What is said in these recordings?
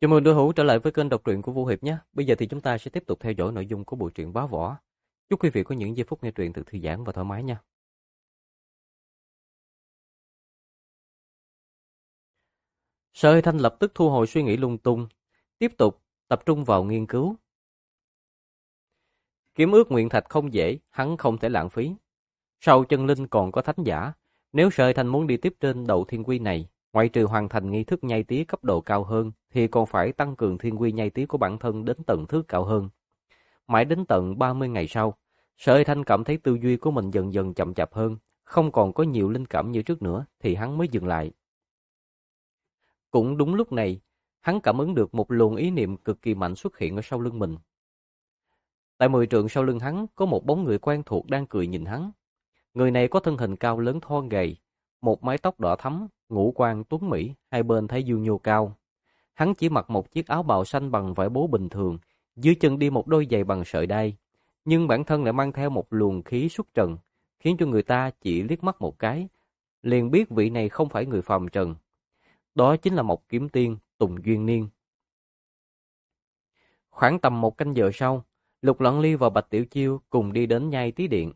Chào mừng đối hữu trở lại với kênh đọc truyện của Vũ Hiệp nhé. Bây giờ thì chúng ta sẽ tiếp tục theo dõi nội dung của bộ truyện Bá Võ. Chúc quý vị có những giây phút nghe truyện thật thư giãn và thoải mái nha. Sở Hơi Thanh lập tức thu hồi suy nghĩ lung tung, tiếp tục tập trung vào nghiên cứu. Kiếm ước nguyện thạch không dễ, hắn không thể lãng phí. Sau chân linh còn có thánh giả, nếu Sở Hơi Thanh muốn đi tiếp trên đầu thiên quy này, ngoại trừ hoàn thành nghi thức nhai tí cấp độ cao hơn, thì còn phải tăng cường thiên quy nhai tí của bản thân đến tầng thứ cao hơn. Mãi đến tận 30 ngày sau, Sở Hơi Thanh cảm thấy tư duy của mình dần dần chậm chạp hơn, không còn có nhiều linh cảm như trước nữa thì hắn mới dừng lại. Cũng đúng lúc này, hắn cảm ứng được một luồng ý niệm cực kỳ mạnh xuất hiện ở sau lưng mình. Tại 10 trượng sau lưng hắn có một bóng người quen thuộc đang cười nhìn hắn. Người này có thân hình cao lớn thon gầy, một mái tóc đỏ thắm, ngũ quan tuấn mỹ, hai bên thái dương nhô cao. Hắn chỉ mặc một chiếc áo bào xanh bằng vải bố bình thường, dưới chân đi một đôi giày bằng sợi đai, nhưng bản thân lại mang theo một luồng khí xuất trần, khiến cho người ta chỉ liếc mắt một cái, liền biết vị này không phải người phàm trần. Đó chính là một kiếm tiên, Tùng Duyên Niên. Khoảng tầm một canh giờ sau, Lục Loan Ly và Bạch Tiểu Chiêu cùng đi đến nhai tí điện.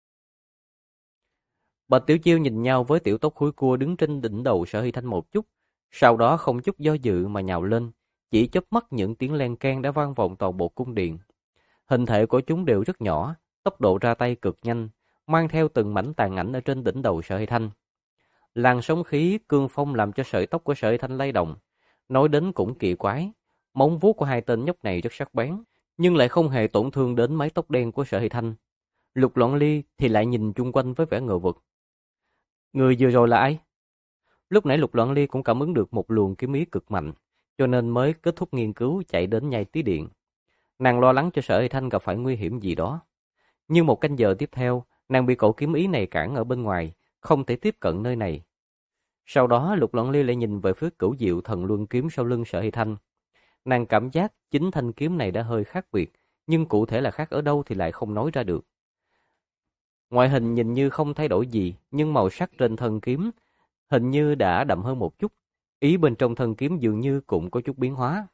Bạch Tiểu Chiêu nhìn nhau với tiểu tóc khúi cua đứng trên đỉnh đầu Sở Hy Thanh một chút, sau đó không chút do dự mà nhào lên, chỉ chớp mắt những tiếng len keng đã vang vọng toàn bộ cung điện. Hình thể của chúng đều rất nhỏ, tốc độ ra tay cực nhanh, mang theo từng mảnh tàn ảnh ở trên đỉnh đầu Sở Hy Thanh. Làn sóng khí cương phong làm cho sợi tóc của Sở Hy Thanh lay động. Nói đến cũng kỳ quái, móng vuốt của hai tên nhóc này rất sắc bén, nhưng lại không hề tổn thương đến mái tóc đen của Sở Hy Thanh. Lục Loan Ly thì lại nhìn chung quanh với vẻ ngờ vực. Người vừa rồi là ai? Lúc nãy Lục Loan Ly cũng cảm ứng được một luồng kiếm ý cực mạnh, cho nên mới kết thúc nghiên cứu chạy đến nhai tí điện. Nàng lo lắng cho Sở Hy Thanh gặp phải nguy hiểm gì đó. Nhưng một canh giờ tiếp theo, nàng bị cỗ kiếm ý này cản ở bên ngoài, không thể tiếp cận nơi này. Sau đó Lục Loan Ly lại nhìn về phía Cửu Diệu Thần Luân kiếm sau lưng Sở Hy Thanh. Nàng cảm giác chính thanh kiếm này đã hơi khác biệt, nhưng cụ thể là khác ở đâu thì lại không nói ra được. Ngoại hình nhìn như không thay đổi gì, nhưng màu sắc trên thân kiếm hình như đã đậm hơn một chút. Ý bên trong thân kiếm dường như cũng có chút biến hóa.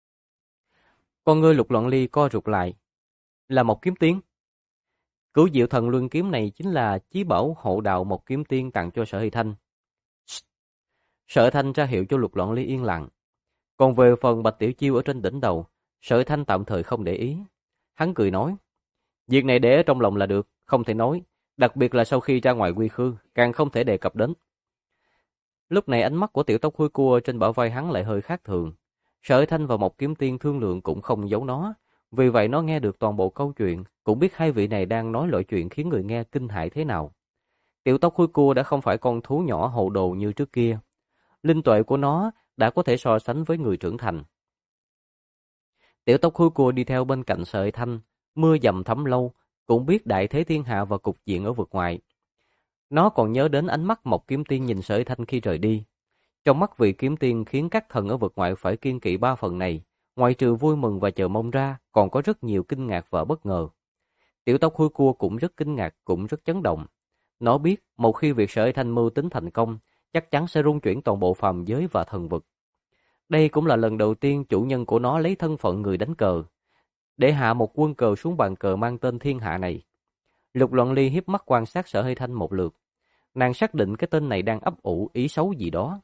Con ngươi Lục Loan Ly co rụt lại. Là một kiếm tiên. Cửu Diệu Thần Luân kiếm này chính là chí bảo hộ đạo một kiếm tiên tặng cho Sở Hy Thanh. Sở Hy Thanh ra hiệu cho Lục Loan Ly yên lặng. Còn về phần Bạch Tiểu Chiêu ở trên đỉnh đầu, Sở Hy Thanh tạm thời không để ý. Hắn cười nói, việc này để ở trong lòng là được, không thể nói, đặc biệt là sau khi ra ngoài quy khư, càng không thể đề cập đến. Lúc này ánh mắt của tiểu tóc hôi cua trên bả vai hắn lại hơi khác thường. Sở Hy Thanh và một kiếm tiên thương lượng cũng không giấu nó, vì vậy nó nghe được toàn bộ câu chuyện, cũng biết hai vị này đang nói loại chuyện khiến người nghe kinh hãi thế nào. Tiểu tóc hôi cua đã không phải con thú nhỏ hồ đồ như trước kia. Linh tuệ của nó đã có thể so sánh với người trưởng thành. Tiểu tóc hôi cua đi theo bên cạnh Sở Hy Thanh, mưa dầm thấm lâu, cũng biết đại thế thiên hạ và cục diện ở vực ngoài. Nó còn nhớ đến ánh mắt một kiếm tiên nhìn Sở Hy Thanh khi rời đi. Trong mắt vị kiếm tiên khiến các thần ở vực ngoại phải kiêng kỵ ba phần này, ngoại trừ vui mừng và chờ mong ra, còn có rất nhiều kinh ngạc và bất ngờ. Tiểu tóc hôi cua cũng rất kinh ngạc, cũng rất chấn động. Nó biết, một khi việc Sở Hy Thanh mưu tính thành công, chắc chắn sẽ rung chuyển toàn bộ phàm giới và thần vực. Đây cũng là lần đầu tiên chủ nhân của nó lấy thân phận người đánh cờ, để hạ một quân cờ xuống bàn cờ mang tên thiên hạ này. Lục Loan Ly hiếp mắt quan sát Sở Hy Thanh một lượt. Nàng xác định cái tên này đang ấp ủ ý xấu gì đó.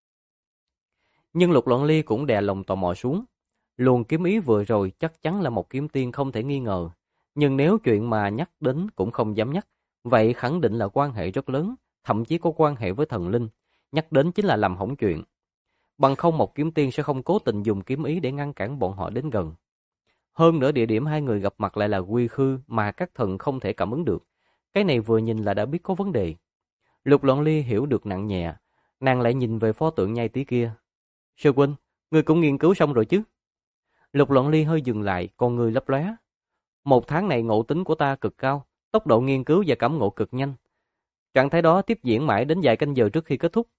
Nhưng Lục Loan Ly cũng đè lòng tò mò xuống. Luồng kiếm ý vừa rồi chắc chắn là một kiếm tiên không thể nghi ngờ. Nhưng nếu chuyện mà nhắc đến cũng không dám nhắc, vậy khẳng định là quan hệ rất lớn, thậm chí có quan hệ với thần linh. Nhắc đến chính là làm hỏng chuyện. Bằng không một kiếm tiên sẽ không cố tình dùng kiếm ý để ngăn cản bọn họ đến gần. Hơn nữa địa điểm hai người gặp mặt lại là quy khư mà các thần không thể cảm ứng được. Cái này vừa nhìn là đã biết có vấn đề. Lục Loan Ly hiểu được nặng nhẹ, nàng lại nhìn về pho tượng nhai tí kia. Sư huynh, ngươi cũng nghiên cứu xong rồi chứ? Lục Loan Ly hơi dừng lại, con ngươi lấp lóe. Một tháng này ngộ tính của ta cực cao, tốc độ nghiên cứu và cảm ngộ cực nhanh. Trạng thái đó tiếp diễn mãi đến vài canh giờ trước khi kết thúc.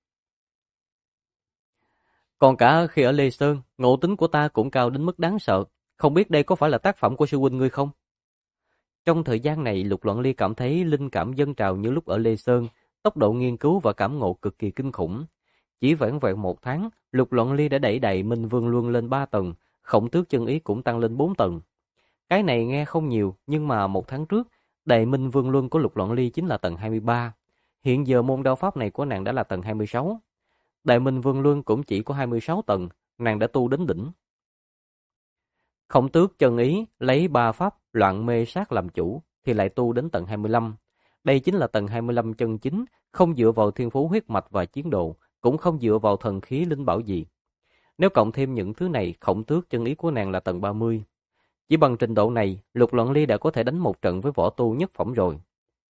Còn cả khi ở Lê Sơn, ngộ tính của ta cũng cao đến mức đáng sợ. Không biết đây có phải là tác phẩm của sư huynh ngươi không? Trong thời gian này, Lục Loan Ly cảm thấy linh cảm dâng trào như lúc ở Lê Sơn, tốc độ nghiên cứu và cảm ngộ cực kỳ kinh khủng. Chỉ vẻn vẹn 1 tháng, Lục Loạn Ly đã đẩy đầy Minh Vương Luân lên 3 tầng, Khổng Tước Chân Ý cũng tăng lên 4 tầng. Cái này nghe không nhiều, nhưng mà 1 tháng trước, Đại Minh Vương Luân của Lục Loạn Ly chính là tầng 23. Hiện giờ môn đao pháp này của nàng đã là tầng 26. Đại Minh Vương Luân cũng chỉ có 26 tầng, nàng đã tu đến đỉnh. Khổng Tước Chân Ý lấy 3 pháp loạn mê sát làm chủ thì lại tu đến tầng 25. Đây chính là tầng 25 chân chính, không dựa vào thiên phú huyết mạch và chiến độ, cũng không dựa vào thần khí linh bảo gì. Nếu cộng thêm những thứ này, Khổng Tước Chân Ý của nàng là tầng 30. Chỉ bằng trình độ này, Lục Loạn Ly đã có thể đánh một trận với võ tu nhất phẩm rồi.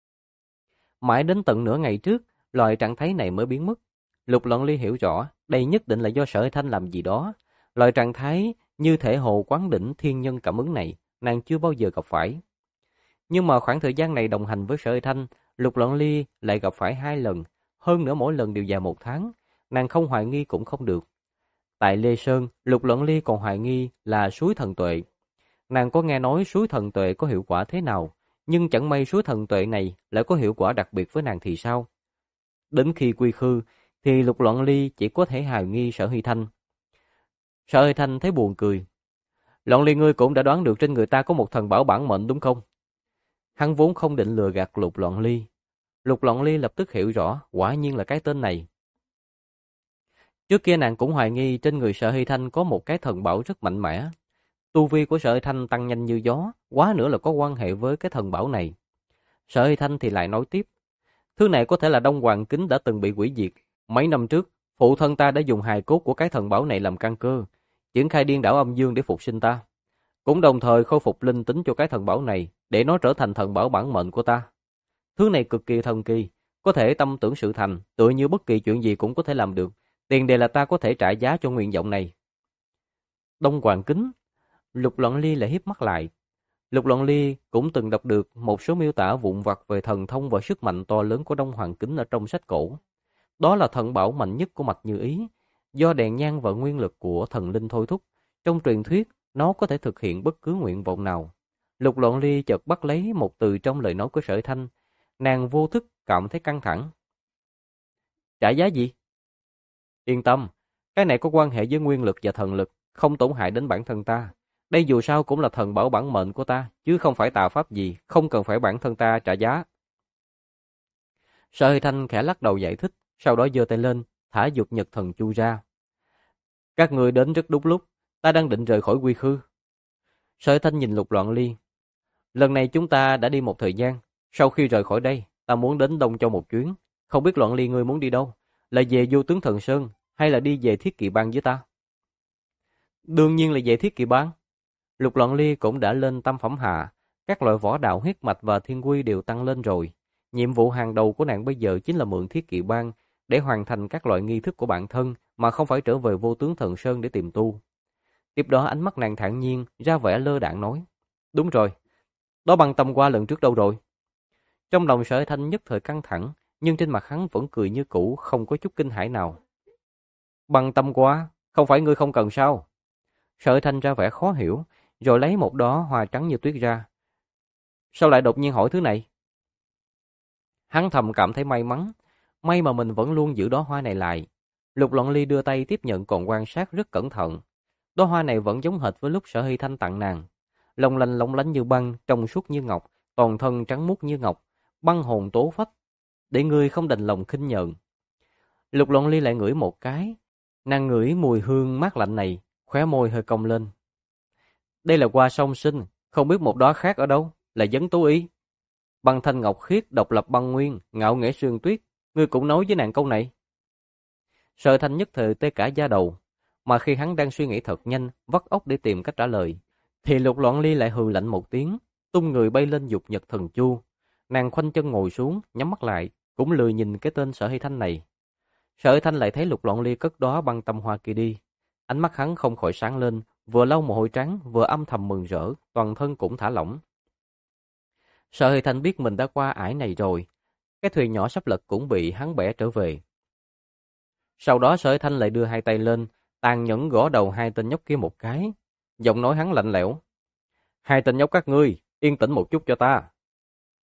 Mãi đến tận nửa ngày trước, loại trạng thái này mới biến mất. Lục Loạn Ly hiểu rõ, đây nhất định là do Sở Thanh làm gì đó. Loại trạng thái như thể hồ quán đỉnh thiên nhân cảm ứng này, nàng chưa bao giờ gặp phải. Nhưng mà khoảng thời gian này đồng hành với Sở Thanh, Lục Loạn Ly lại gặp phải 2 lần, hơn nữa mỗi lần đều dài 1 tháng, nàng không hoài nghi cũng không được. Tại Lê Sơn, Lục Loạn Ly còn hoài nghi là suối thần tuệ. Nàng có nghe nói suối thần tuệ có hiệu quả thế nào, nhưng chẳng may suối thần tuệ này lại có hiệu quả đặc biệt với nàng thì sao? Đến khi quy khư, thì Lục Loạn Ly chỉ có thể hoài nghi Sở Hy Thanh. Sở Hy Thanh thấy buồn cười. Loạn Ly, ngươi cũng đã đoán được trên người ta có một thần bảo bản mệnh đúng không? Hắn vốn không định lừa gạt Lục Loạn Ly. Lục Loạn Ly lập tức hiểu rõ, quả nhiên là cái tên này. Trước kia nàng cũng hoài nghi trên người Sở Hy Thanh có một cái thần bảo rất mạnh mẽ. Tu vi của Sở Hy Thanh tăng nhanh như gió, quá nữa là có quan hệ với cái thần bảo này. Sở Hy Thanh thì lại nói tiếp. Thứ này có thể là Đông Hoàng Kính đã từng bị hủy diệt. Mấy năm trước, phụ thân ta đã dùng hài cốt của cái thần bảo này làm căn cơ, triển khai điên đảo âm dương để phục sinh ta. Cũng đồng thời khôi phục linh tính cho cái thần bảo này, để nó trở thành thần bảo bản mệnh của ta. Thứ này cực kỳ thần kỳ, có thể tâm tưởng sự thành, tựa như bất kỳ chuyện gì cũng có thể làm được. Tiền đề là ta có thể trả giá cho nguyện vọng này. Đông Hoàng Kính. Lục Loạn Ly lại híp mắt lại. Lục Loạn Ly cũng từng đọc được một số miêu tả vụn vặt về thần thông và sức mạnh to lớn của Đông Hoàng Kính ở trong sách cổ. Đó là thần bảo mạnh nhất của Mạch Như Ý, do đèn nhang và nguyên lực của thần linh thôi thúc. Trong truyền thuyết, nó có thể thực hiện bất cứ nguyện vọng nào. Lục Loạn Ly chợt bắt lấy một từ trong lời nói của Sở Thanh, nàng vô thức cảm thấy căng thẳng. Trả giá gì? Yên tâm, cái này có quan hệ với nguyên lực và thần lực, không tổn hại đến bản thân ta. Đây dù sao cũng là thần bảo bản mệnh của ta, chứ không phải tà pháp gì, không cần phải bản thân ta trả giá. Sở Hy Thanh khẽ lắc đầu giải thích, sau đó giơ tay lên, thả dục nhật thần chu ra. Các người đến rất đúng lúc, ta đang định rời khỏi quy khư. Sở Hy Thanh nhìn Lục Loạn Ly. Lần này chúng ta đã đi một thời gian, sau khi rời khỏi đây, ta muốn đến Đông Châu một chuyến. Không biết Loạn Ly ngươi muốn đi đâu? Là về Vô Tướng Thần Sơn, hay là đi về Thiết Kỵ Bang với ta? Đương nhiên là về Thiết Kỵ Bang. Lục Loạn Ly cũng đã lên tam phẩm hạ, các loại võ đạo huyết mạch và thiên quy đều tăng lên rồi. Nhiệm vụ hàng đầu của nàng bây giờ chính là mượn Thiết Kỵ Bang để hoàn thành các loại nghi thức của bản thân, mà không phải trở về Vô Tướng Thần Sơn để tìm tu. Tiếp đó ánh mắt nàng thản nhiên, ra vẻ lơ đãng nói. Đúng rồi, đó Băng Tâm Qua lần trước đâu rồi? Trong lòng Sở Thanh nhất thời căng thẳng, nhưng trên mặt hắn vẫn cười như cũ, không có chút kinh hãi nào. Băng Tâm Qua, không phải ngươi không cần sao? Sở Thanh ra vẻ khó hiểu, rồi lấy một đóa hoa trắng như tuyết ra. Sao lại đột nhiên hỏi thứ này? Hắn thầm cảm thấy may mắn, may mà mình vẫn luôn giữ đóa hoa này lại. Lục Loạn Ly đưa tay tiếp nhận còn quan sát rất cẩn thận. Đóa hoa này vẫn giống hệt với lúc Sở Hy Thanh tặng nàng. Long lánh như băng, trong suốt như ngọc, toàn thân trắng muốt như ngọc, băng hồn tố phách, để ngươi không đành lòng khinh nhờn. Lục Loạn Ly lại ngửi một cái, nàng ngửi mùi hương mát lạnh này, khóe môi hơi cong lên. Đây là hoa song sinh, không biết một đóa khác ở đâu, là Vấn Tú Y. Băng thanh ngọc khiết, độc lập băng nguyên, ngạo nghễ sương tuyết, ngươi cũng nói với nàng câu này. Sở Thanh nhất thời tê cả da đầu, mà khi hắn đang suy nghĩ thật nhanh, vắt óc để tìm cách trả lời, thì Lục Loạn Ly lại hừ lạnh một tiếng, tung người bay lên dục nhật thần chu. Nàng khoanh chân ngồi xuống, nhắm mắt lại, cũng lười nhìn cái tên Sở Hy Thanh này. Sở Hy Thanh lại thấy Lục Loạn Ly cất đó băng tâm hoa kia đi, ánh mắt hắn không khỏi sáng lên, vừa lau mồ hôi trắng, vừa âm thầm mừng rỡ, toàn thân cũng thả lỏng. Sở Hy Thanh biết mình đã qua ải này rồi, cái thuyền nhỏ sắp lật cũng bị hắn bẻ trở về. Sau đó Sở Hy Thanh lại đưa hai tay lên, tàn nhẫn gõ đầu hai tên nhóc kia một cái, giọng nói hắn lạnh lẽo. Hai tên nhóc các ngươi, yên tĩnh một chút cho ta.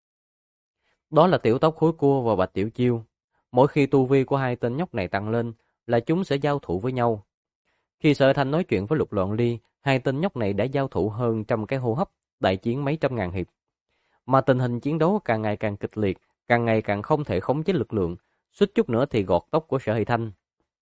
Đó là Tiểu Tóc Khối Cua và Bạch Tiểu Chiêu. Mỗi khi tu vi của hai tên nhóc này tăng lên, là chúng sẽ giao thủ với nhau. Khi Sở Thanh nói chuyện với Lục Loạn Ly, hai tên nhóc này đã giao thủ hơn trăm cái hô hấp, đại chiến mấy trăm ngàn hiệp. Mà tình hình chiến đấu càng ngày càng kịch liệt, càng ngày càng không thể khống chế lực lượng, suýt chút nữa thì gọt tóc của Sở Hy Thanh.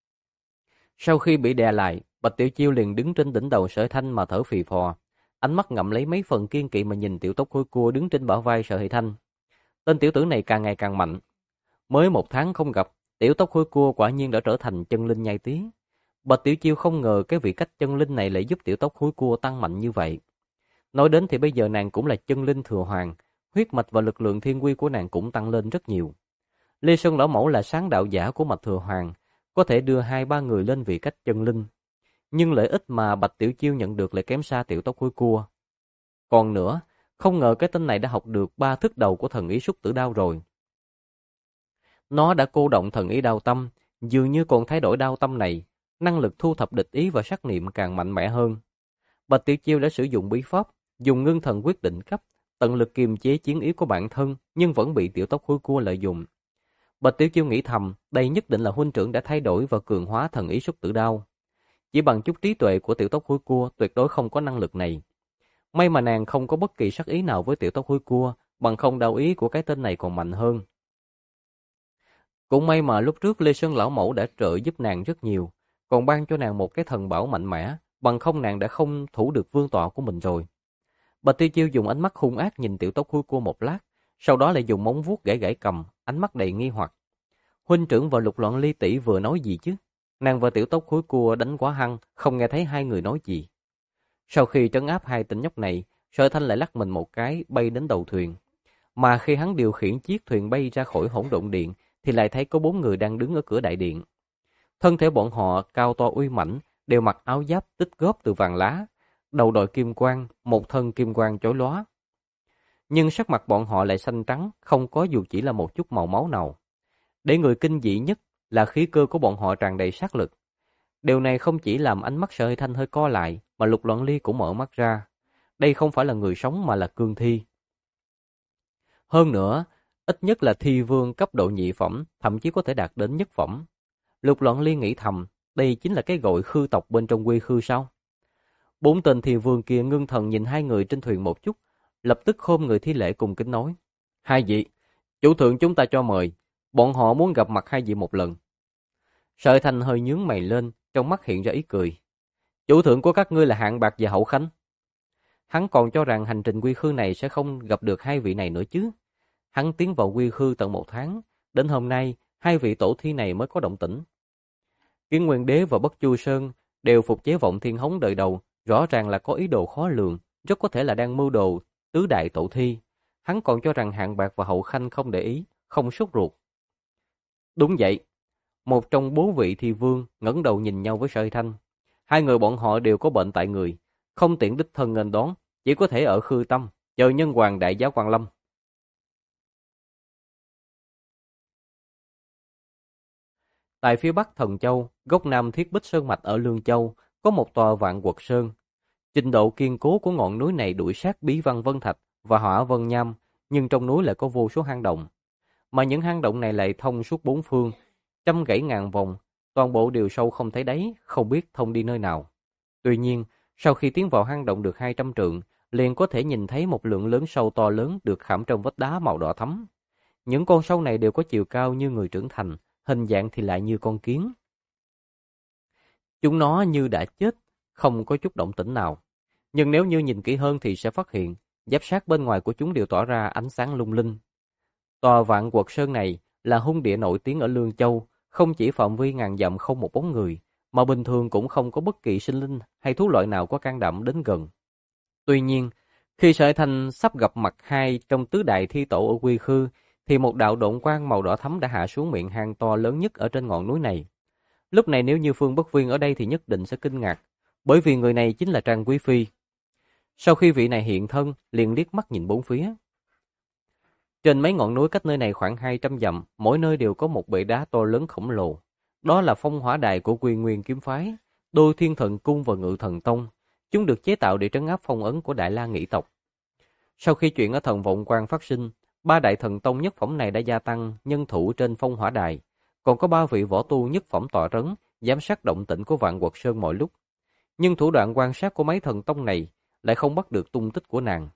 Sau khi bị đè lại, Bạch Tiểu Chiêu liền đứng trên đỉnh đầu Sở Thanh mà thở phì phò, ánh mắt ngậm lấy mấy phần kiên kỵ mà nhìn tiểu tóc khôi cua đứng trên bả vai Sở Hy Thanh. Tên tiểu tử này càng ngày càng mạnh. Mới 1 tháng không gặp, tiểu tóc khôi cua quả nhiên đã trở thành chân linh nhai tí. Bạch Tiểu Chiêu không ngờ cái vị cách chân linh này lại giúp tiểu tóc khôi cua tăng mạnh như vậy. Nói đến thì bây giờ nàng cũng là chân linh thừa hoàng, huyết mạch và lực lượng thiên quy của nàng cũng tăng lên rất nhiều. Lê Sơn Lão Mẫu là sáng đạo giả của mạch thừa hoàng, có thể đưa 2-3 người lên vị cách chân linh. Nhưng lợi ích mà Bạch Tiểu Chiêu nhận được lại kém xa tiểu tóc khôi cua. Còn nữa, không ngờ cái tên này đã học được 3 thức đầu của thần ý Súc Tử Đao rồi. Nó đã cô động thần ý đao tâm, dường như còn thay đổi đao tâm này, năng lực thu thập địch ý và sát niệm càng mạnh mẽ hơn. Bạch Tiểu Chiêu đã sử dụng bí pháp, dùng ngưng thần quyết định cấp, tận lực kiềm chế chiến ý của bản thân, nhưng vẫn bị tiểu tóc khôi cua lợi dụng. Bạch Tiểu Chiêu nghĩ thầm, đây nhất định là huynh trưởng đã thay đổi và cường hóa thần ý Súc Tử Đao. Chỉ bằng chút trí tuệ của tiểu tóc khôi cua tuyệt đối không có năng lực này. May mà nàng không có bất kỳ sát ý nào với tiểu tóc khôi cua, bằng không đao ý của cái tên này còn mạnh hơn. Cũng may mà lúc trước Lê Sơn Lão Mẫu đã trợ giúp nàng rất nhiều, còn ban cho nàng một cái thần bảo mạnh mẽ, bằng không nàng đã không thủ được vương tọa của mình rồi. Bạch Tiêu Chiêu dùng ánh mắt hung ác nhìn tiểu tóc khôi cua một lát, sau đó lại dùng móng vuốt gãi gãi cầm, ánh mắt đầy nghi hoặc. Huynh trưởng và Lục Loạn Ly tỷ vừa nói gì chứ? Nàng và tiểu tóc khôi cua đánh quá hăng, không nghe thấy hai người nói gì. Sau khi trấn áp hai tên nhóc này, Sở Thanh lại lắc mình một cái bay đến đầu thuyền. Mà khi hắn điều khiển chiếc thuyền bay ra khỏi hỗn độn điện, thì lại thấy có 4 người đang đứng ở cửa đại điện. Thân thể bọn họ cao to uy mãnh, đều mặc áo giáp tích góp từ vàng lá, đầu đội kim quang, một thân kim quang chói lóa. Nhưng sắc mặt bọn họ lại xanh trắng, không có dù chỉ là một chút màu máu nào. Để người kinh dị nhất là khí cơ của bọn họ tràn đầy sát lực. Điều này không chỉ làm ánh mắt Sở Thanh hơi co lại, mà Lục Loạn Ly cũng mở mắt ra. Đây không phải là người sống mà là cương thi. Hơn nữa, ít nhất là thi vương cấp độ nhị phẩm, thậm chí có thể đạt đến nhất phẩm. Lục Loạn Ly nghĩ thầm, đây chính là cái gọi khư tộc bên trong quy khư sao? 4 tên thi vương kia ngưng thần nhìn hai người trên thuyền một chút, lập tức khom người thi lễ cùng kính nói: hai vị, chủ thượng chúng ta cho mời, bọn họ muốn gặp mặt hai vị một lần. Sở Thanh hơi nhướng mày lên, trong mắt hiện ra ý cười. Chủ thượng của các ngươi là Hạng Bạc và Hậu Khánh. Hắn còn cho rằng hành trình quy khư này sẽ không gặp được hai vị này nữa chứ. Hắn tiến vào quy khư tận 1 tháng, đến hôm nay hai vị tổ thi này mới có động tĩnh. Kiến Nguyên Đế và Bất Chu Sơn đều phục chế Vọng Thiên Hống đời đầu, rõ ràng là có ý đồ khó lường, rất có thể là đang mưu đồ tứ đại tổ thi. Hắn còn cho rằng Hạng Bạc và Hậu Khanh không để ý, không sốt ruột. Đúng vậy. Một trong 4 vị thi vương ngẩng đầu nhìn nhau với Sở Thanh. Hai người bọn họ đều có bệnh tại người, không tiện đích thân nghênh đón, chỉ có thể ở Khư Tâm chờ nhân hoàng đại giáo Quan Lâm. Tại phía bắc Thần Châu, góc nam Thiết Bích Sơn Mạch ở Lương Châu, có một tòa Vạn Quật Sơn. Trình độ kiên cố của ngọn núi này đuổi sát Bí Văn Vân Thạch và Hỏa Vân Nham, nhưng trong núi lại có vô số hang động. Mà những hang động này lại thông suốt 4 phương, trăm gãy ngàn vòng, toàn bộ đều sâu không thấy đáy, không biết thông đi nơi nào. Tuy nhiên, sau khi tiến vào hang động được 200 trượng, liền có thể nhìn thấy một lượng lớn sâu to lớn được khảm trong vách đá màu đỏ thẫm. Những con sâu này đều có chiều cao như người trưởng thành, hình dạng thì lại như con kiến. Chúng nó như đã chết, không có chút động tĩnh nào. Nhưng nếu như nhìn kỹ hơn thì sẽ phát hiện, giáp sát bên ngoài của chúng đều tỏa ra ánh sáng lung linh. Tòa Vạn Quật Sơn này là hung địa nổi tiếng ở Lương Châu, không chỉ phạm vi ngàn dặm không một bóng người, mà bình thường cũng không có bất kỳ sinh linh hay thú loại nào có can đảm đến gần. Tuy nhiên, khi Sở Thanh sắp gặp mặt hai trong tứ đại thi tổ ở Quy Khư, thì một đạo độn quang màu đỏ thẫm đã hạ xuống miệng hang to lớn nhất ở trên ngọn núi này. Lúc này nếu như Phương Bất Viên ở đây thì nhất định sẽ kinh ngạc, bởi vì người này chính là Trang Quý Phi. Sau khi vị này hiện thân, liền liếc mắt nhìn bốn phía. Trên mấy ngọn núi cách nơi này khoảng 200 dặm, mỗi nơi đều có một bệ đá to lớn khổng lồ. Đó là phong hỏa đài của Quy Nguyên kiếm phái, Đôi Thiên Thần Cung và Ngự Thần Tông. Chúng được chế tạo để trấn áp phong ấn của Đại La Nghị tộc. Sau khi chuyện ở Thần Vọng Quan phát sinh, 3 đại thần tông nhất phẩm này đã gia tăng nhân thủ trên phong hỏa đài, còn có 3 vị võ tu nhất phẩm tọa trấn, giám sát động tĩnh của Vạn Quật Sơn mọi lúc. Nhưng thủ đoạn quan sát của mấy thần tông này lại không bắt được tung tích của nàng.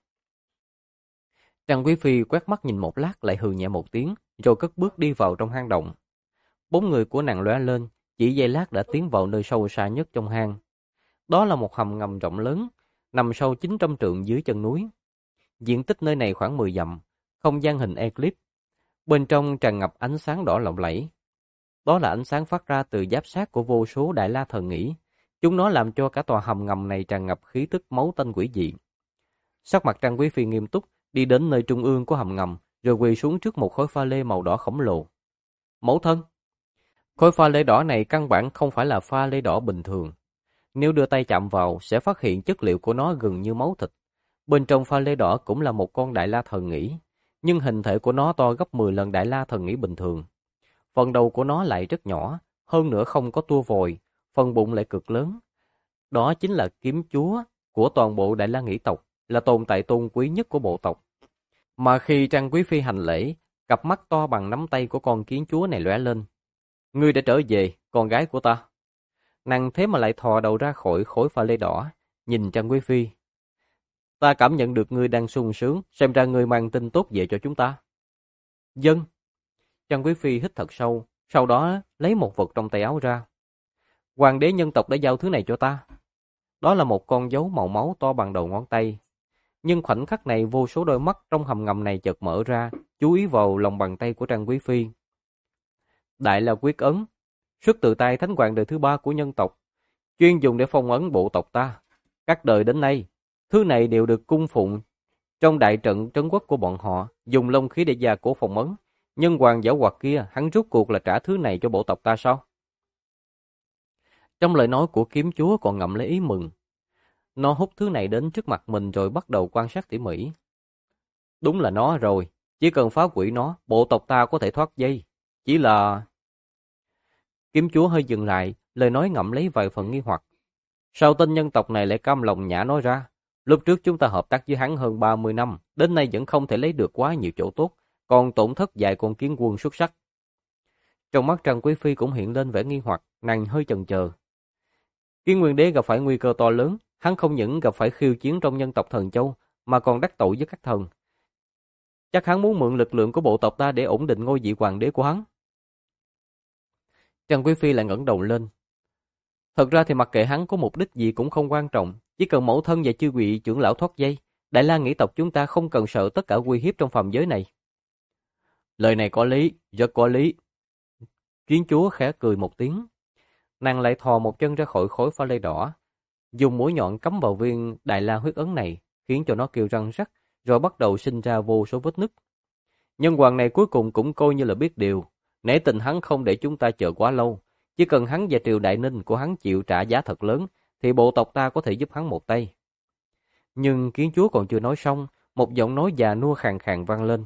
Trang Quý Phi quét mắt nhìn một lát lại hừ nhẹ một tiếng, rồi cất bước đi vào trong hang động. Bóng người của nàng lóe lên, chỉ giây lát đã tiến vào nơi sâu xa nhất trong hang. Đó là một hầm ngầm rộng lớn, nằm sâu 900 trượng dưới chân núi. Diện tích nơi này khoảng 10 dặm, không gian hình eclipse. Bên trong tràn ngập ánh sáng đỏ lộng lẫy. Đó là ánh sáng phát ra từ giáp sát của vô số đại la thần nghĩ. Chúng nó làm cho cả tòa hầm ngầm này tràn ngập khí tức máu tanh quỷ dị. Sắc mặt Trang Quý Phi nghiêm túc, đi đến nơi trung ương của hầm ngầm, rồi quỳ xuống trước một khối pha lê màu đỏ khổng lồ. Mẫu thân! Khối pha lê đỏ này căn bản không phải là pha lê đỏ bình thường. Nếu đưa tay chạm vào, sẽ phát hiện chất liệu của nó gần như máu thịt. Bên trong pha lê đỏ cũng là một con đại la thần nghĩ, nhưng hình thể của nó to gấp 10 lần đại la thần nghĩ bình thường. Phần đầu của nó lại rất nhỏ, hơn nữa không có tua vòi, phần bụng lại cực lớn. Đó chính là kiếm chúa của toàn bộ đại la nghĩ tộc, là tồn tại tôn quý nhất của bộ tộc. Mà khi Trang Quý Phi hành lễ, cặp mắt to bằng nắm tay của con kiến chúa này lóe lên. Ngươi đã trở về, con gái của ta. Nàng thế mà lại thò đầu ra khỏi khối pha lê đỏ, nhìn Trang Quý Phi. Ta cảm nhận được ngươi đang sung sướng, xem ra ngươi mang tin tốt về cho chúng ta. Dân. Trang Quý Phi hít thật sâu, sau đó lấy một vật trong tay áo ra. Hoàng đế nhân tộc đã giao thứ này cho ta. Đó là một con dấu màu máu to bằng đầu ngón tay. Nhưng khoảnh khắc này vô số đôi mắt trong hầm ngầm này chợt mở ra, chú ý vào lòng bàn tay của Trang Quý Phi. Đại La Quyết Ấn, xuất từ tay Thánh Hoàng đời thứ 3 của nhân tộc, chuyên dùng để phong ấn bộ tộc ta. Các đời đến nay, thứ này đều được cung phụng trong đại trận trấn quốc của bọn họ, dùng long khí để gia cố phong ấn. Nhưng hoàng giảo hoạt kia, hắn rút cuộc là trả thứ này cho bộ tộc ta sao? Trong lời nói của kiếm chúa còn ngậm lấy ý mừng. Nó hút thứ này đến trước mặt mình rồi bắt đầu quan sát tỉ mỉ. Đúng là nó rồi, chỉ cần phá hủy nó, bộ tộc ta có thể thoát dây. Chỉ là... Kiếm chúa hơi dừng lại, lời nói ngậm lấy vài phần nghi hoặc. Sao tên nhân tộc này lại cam lòng nhả nó ra? Lúc trước chúng ta hợp tác với hắn hơn 30 năm, đến nay vẫn không thể lấy được quá nhiều chỗ tốt, còn tổn thất vài con kiến quân xuất sắc. Trong mắt Trang Quý Phi cũng hiện lên vẻ nghi hoặc, nàng hơi chần chờ. Kiến Nguyên Đế gặp phải nguy cơ to lớn, hắn không những gặp phải khiêu chiến trong nhân tộc Thần Châu, mà còn đắc tội với các thần. Chắc hắn muốn mượn lực lượng của bộ tộc ta để ổn định ngôi vị hoàng đế của hắn. Trang Quý Phi lại ngẩng đầu lên. Thật ra thì mặc kệ hắn có mục đích gì cũng không quan trọng, chỉ cần mẫu thân và chư vị trưởng lão thoát dây, Đại La nghĩ tộc chúng ta không cần sợ tất cả uy hiếp trong phàm giới này. Lời này có lý, rất có lý. Kiến chúa khẽ cười một tiếng. Nàng lại thò một chân ra khỏi khối pha lê đỏ, dùng mũi nhọn cắm vào viên Đại La huyết ấn này, khiến cho nó kêu răng rắc, rồi bắt đầu sinh ra vô số vết nứt. Nhân hoàng này cuối cùng cũng coi như là biết điều, nể tình hắn không để chúng ta chờ quá lâu. Chỉ cần hắn và triều đại Ninh của hắn chịu trả giá thật lớn, thì bộ tộc ta có thể giúp hắn một tay. Nhưng kiến chúa còn chưa nói xong, một giọng nói già nua khàn khàn vang lên.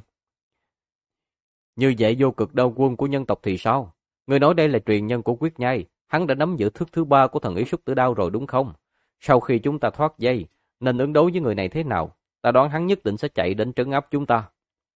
Như vậy vô cực đao quân của nhân tộc thì sao? Người nói đây là truyền nhân của Quyết Nhai, hắn đã nắm giữ thức thứ 3 của thần ý xuất tử đao rồi đúng không? Sau khi chúng ta thoát dây, nên ứng đối với người này thế nào? Ta đoán hắn nhất định sẽ chạy đến trấn áp chúng ta.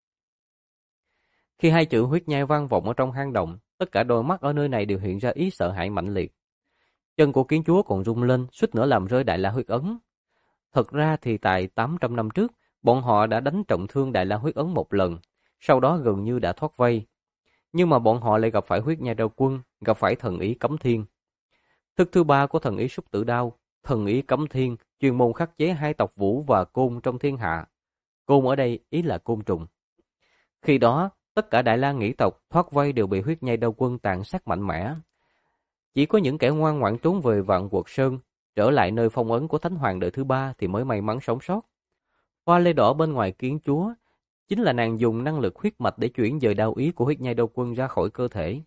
Khi hai chữ huyết nhai vang vọng ở trong hang động, tất cả đôi mắt ở nơi này đều hiện ra ý sợ hãi mãnh liệt. Chân của kiến chúa còn rung lên, suýt nữa làm rơi Đại La huyết ấn. Thật ra thì tại 800 năm trước, bọn họ đã đánh trọng thương Đại La huyết ấn một lần, sau đó gần như đã thoát vây. Nhưng mà bọn họ lại gặp phải huyết nhai đao quân, gặp phải thần ý cấm thiên. Thức thứ 3 của thần ý xuất tử đao, thần ý cấm thiên, chuyên môn khắc chế hai tộc Vũ và Côn trong thiên hạ. Côn ở đây ý là côn trùng. Khi đó, tất cả Đại La nghĩ tộc thoát vây đều bị huyết nhai đao quân tàn sát mạnh mẽ. Chỉ có những kẻ ngoan ngoãn trốn về Vạn Quật Sơn, trở lại nơi phong ấn của Thánh Hoàng đời thứ 3 thì mới may mắn sống sót. Hoa lê đỏ bên ngoài kiến chúa chính là nàng dùng năng lực huyết mạch để chuyển dời đao ý của huyết nhai đao quân ra khỏi cơ thể.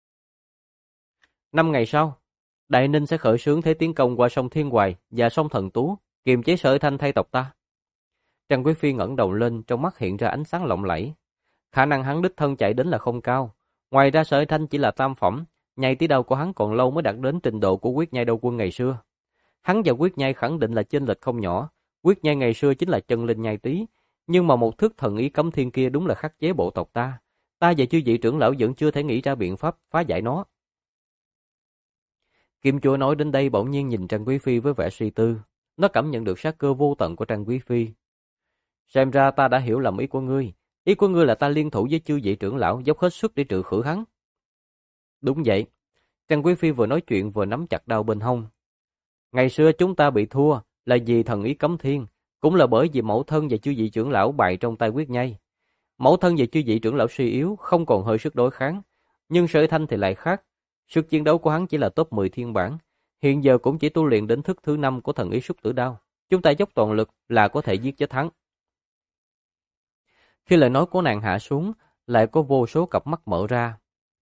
5 ngày sau, Đại Ninh sẽ khởi xướng thế tiến công qua sông Thiên Hoài và sông Thần Tú, kiềm chế Sở Thanh thay tộc ta. Trang Quý Phi ngẩng đầu lên, trong mắt hiện ra ánh sáng lộng lẫy. Khả năng hắn đích thân chạy đến là không cao. Ngoài ra Sở Thanh chỉ là tam phẩm, nhai tí đao của hắn còn lâu mới đạt đến trình độ của Quyết Nhai đao quân ngày xưa. Hắn và Quyết Nhai khẳng định là chênh lệch không nhỏ. Quyết Nhai ngày xưa chính là chân linh nhai tí, nhưng mà một thức thần ý cấm thiên kia đúng là khắc chế bộ tộc ta. Ta và chư vị trưởng lão vẫn chưa thể nghĩ ra biện pháp phá giải nó. Kim chúa nói đến đây bỗng nhiên nhìn Trang Quý Phi với vẻ suy tư. Nó cảm nhận được sát cơ vô tận của Trang Quý Phi. Xem ra ta đã hiểu lầm ý của ngươi. Ý của ngươi là ta liên thủ với chư vị trưởng lão dốc hết sức để trừ khử hắn. Đúng vậy. Trang Quý Phi vừa nói chuyện vừa nắm chặt đao bên hông. Ngày xưa chúng ta bị thua là vì thần ý cấm thiên, cũng là bởi vì mẫu thân và chư vị trưởng lão bại trong tay quyết nhây. Mẫu thân và chư vị trưởng lão suy yếu, không còn hơi sức đối kháng. Nhưng Sở Thanh thì lại khác. Sức chiến đấu của hắn chỉ là top 10 thiên bản. Hiện giờ cũng chỉ tu luyện đến thức thứ 5 của thần ý xúc tử đao. Chúng ta dốc toàn lực là có thể giết chết hắn. Khi lời nói của nàng hạ xuống, lại có vô số cặp mắt mở ra.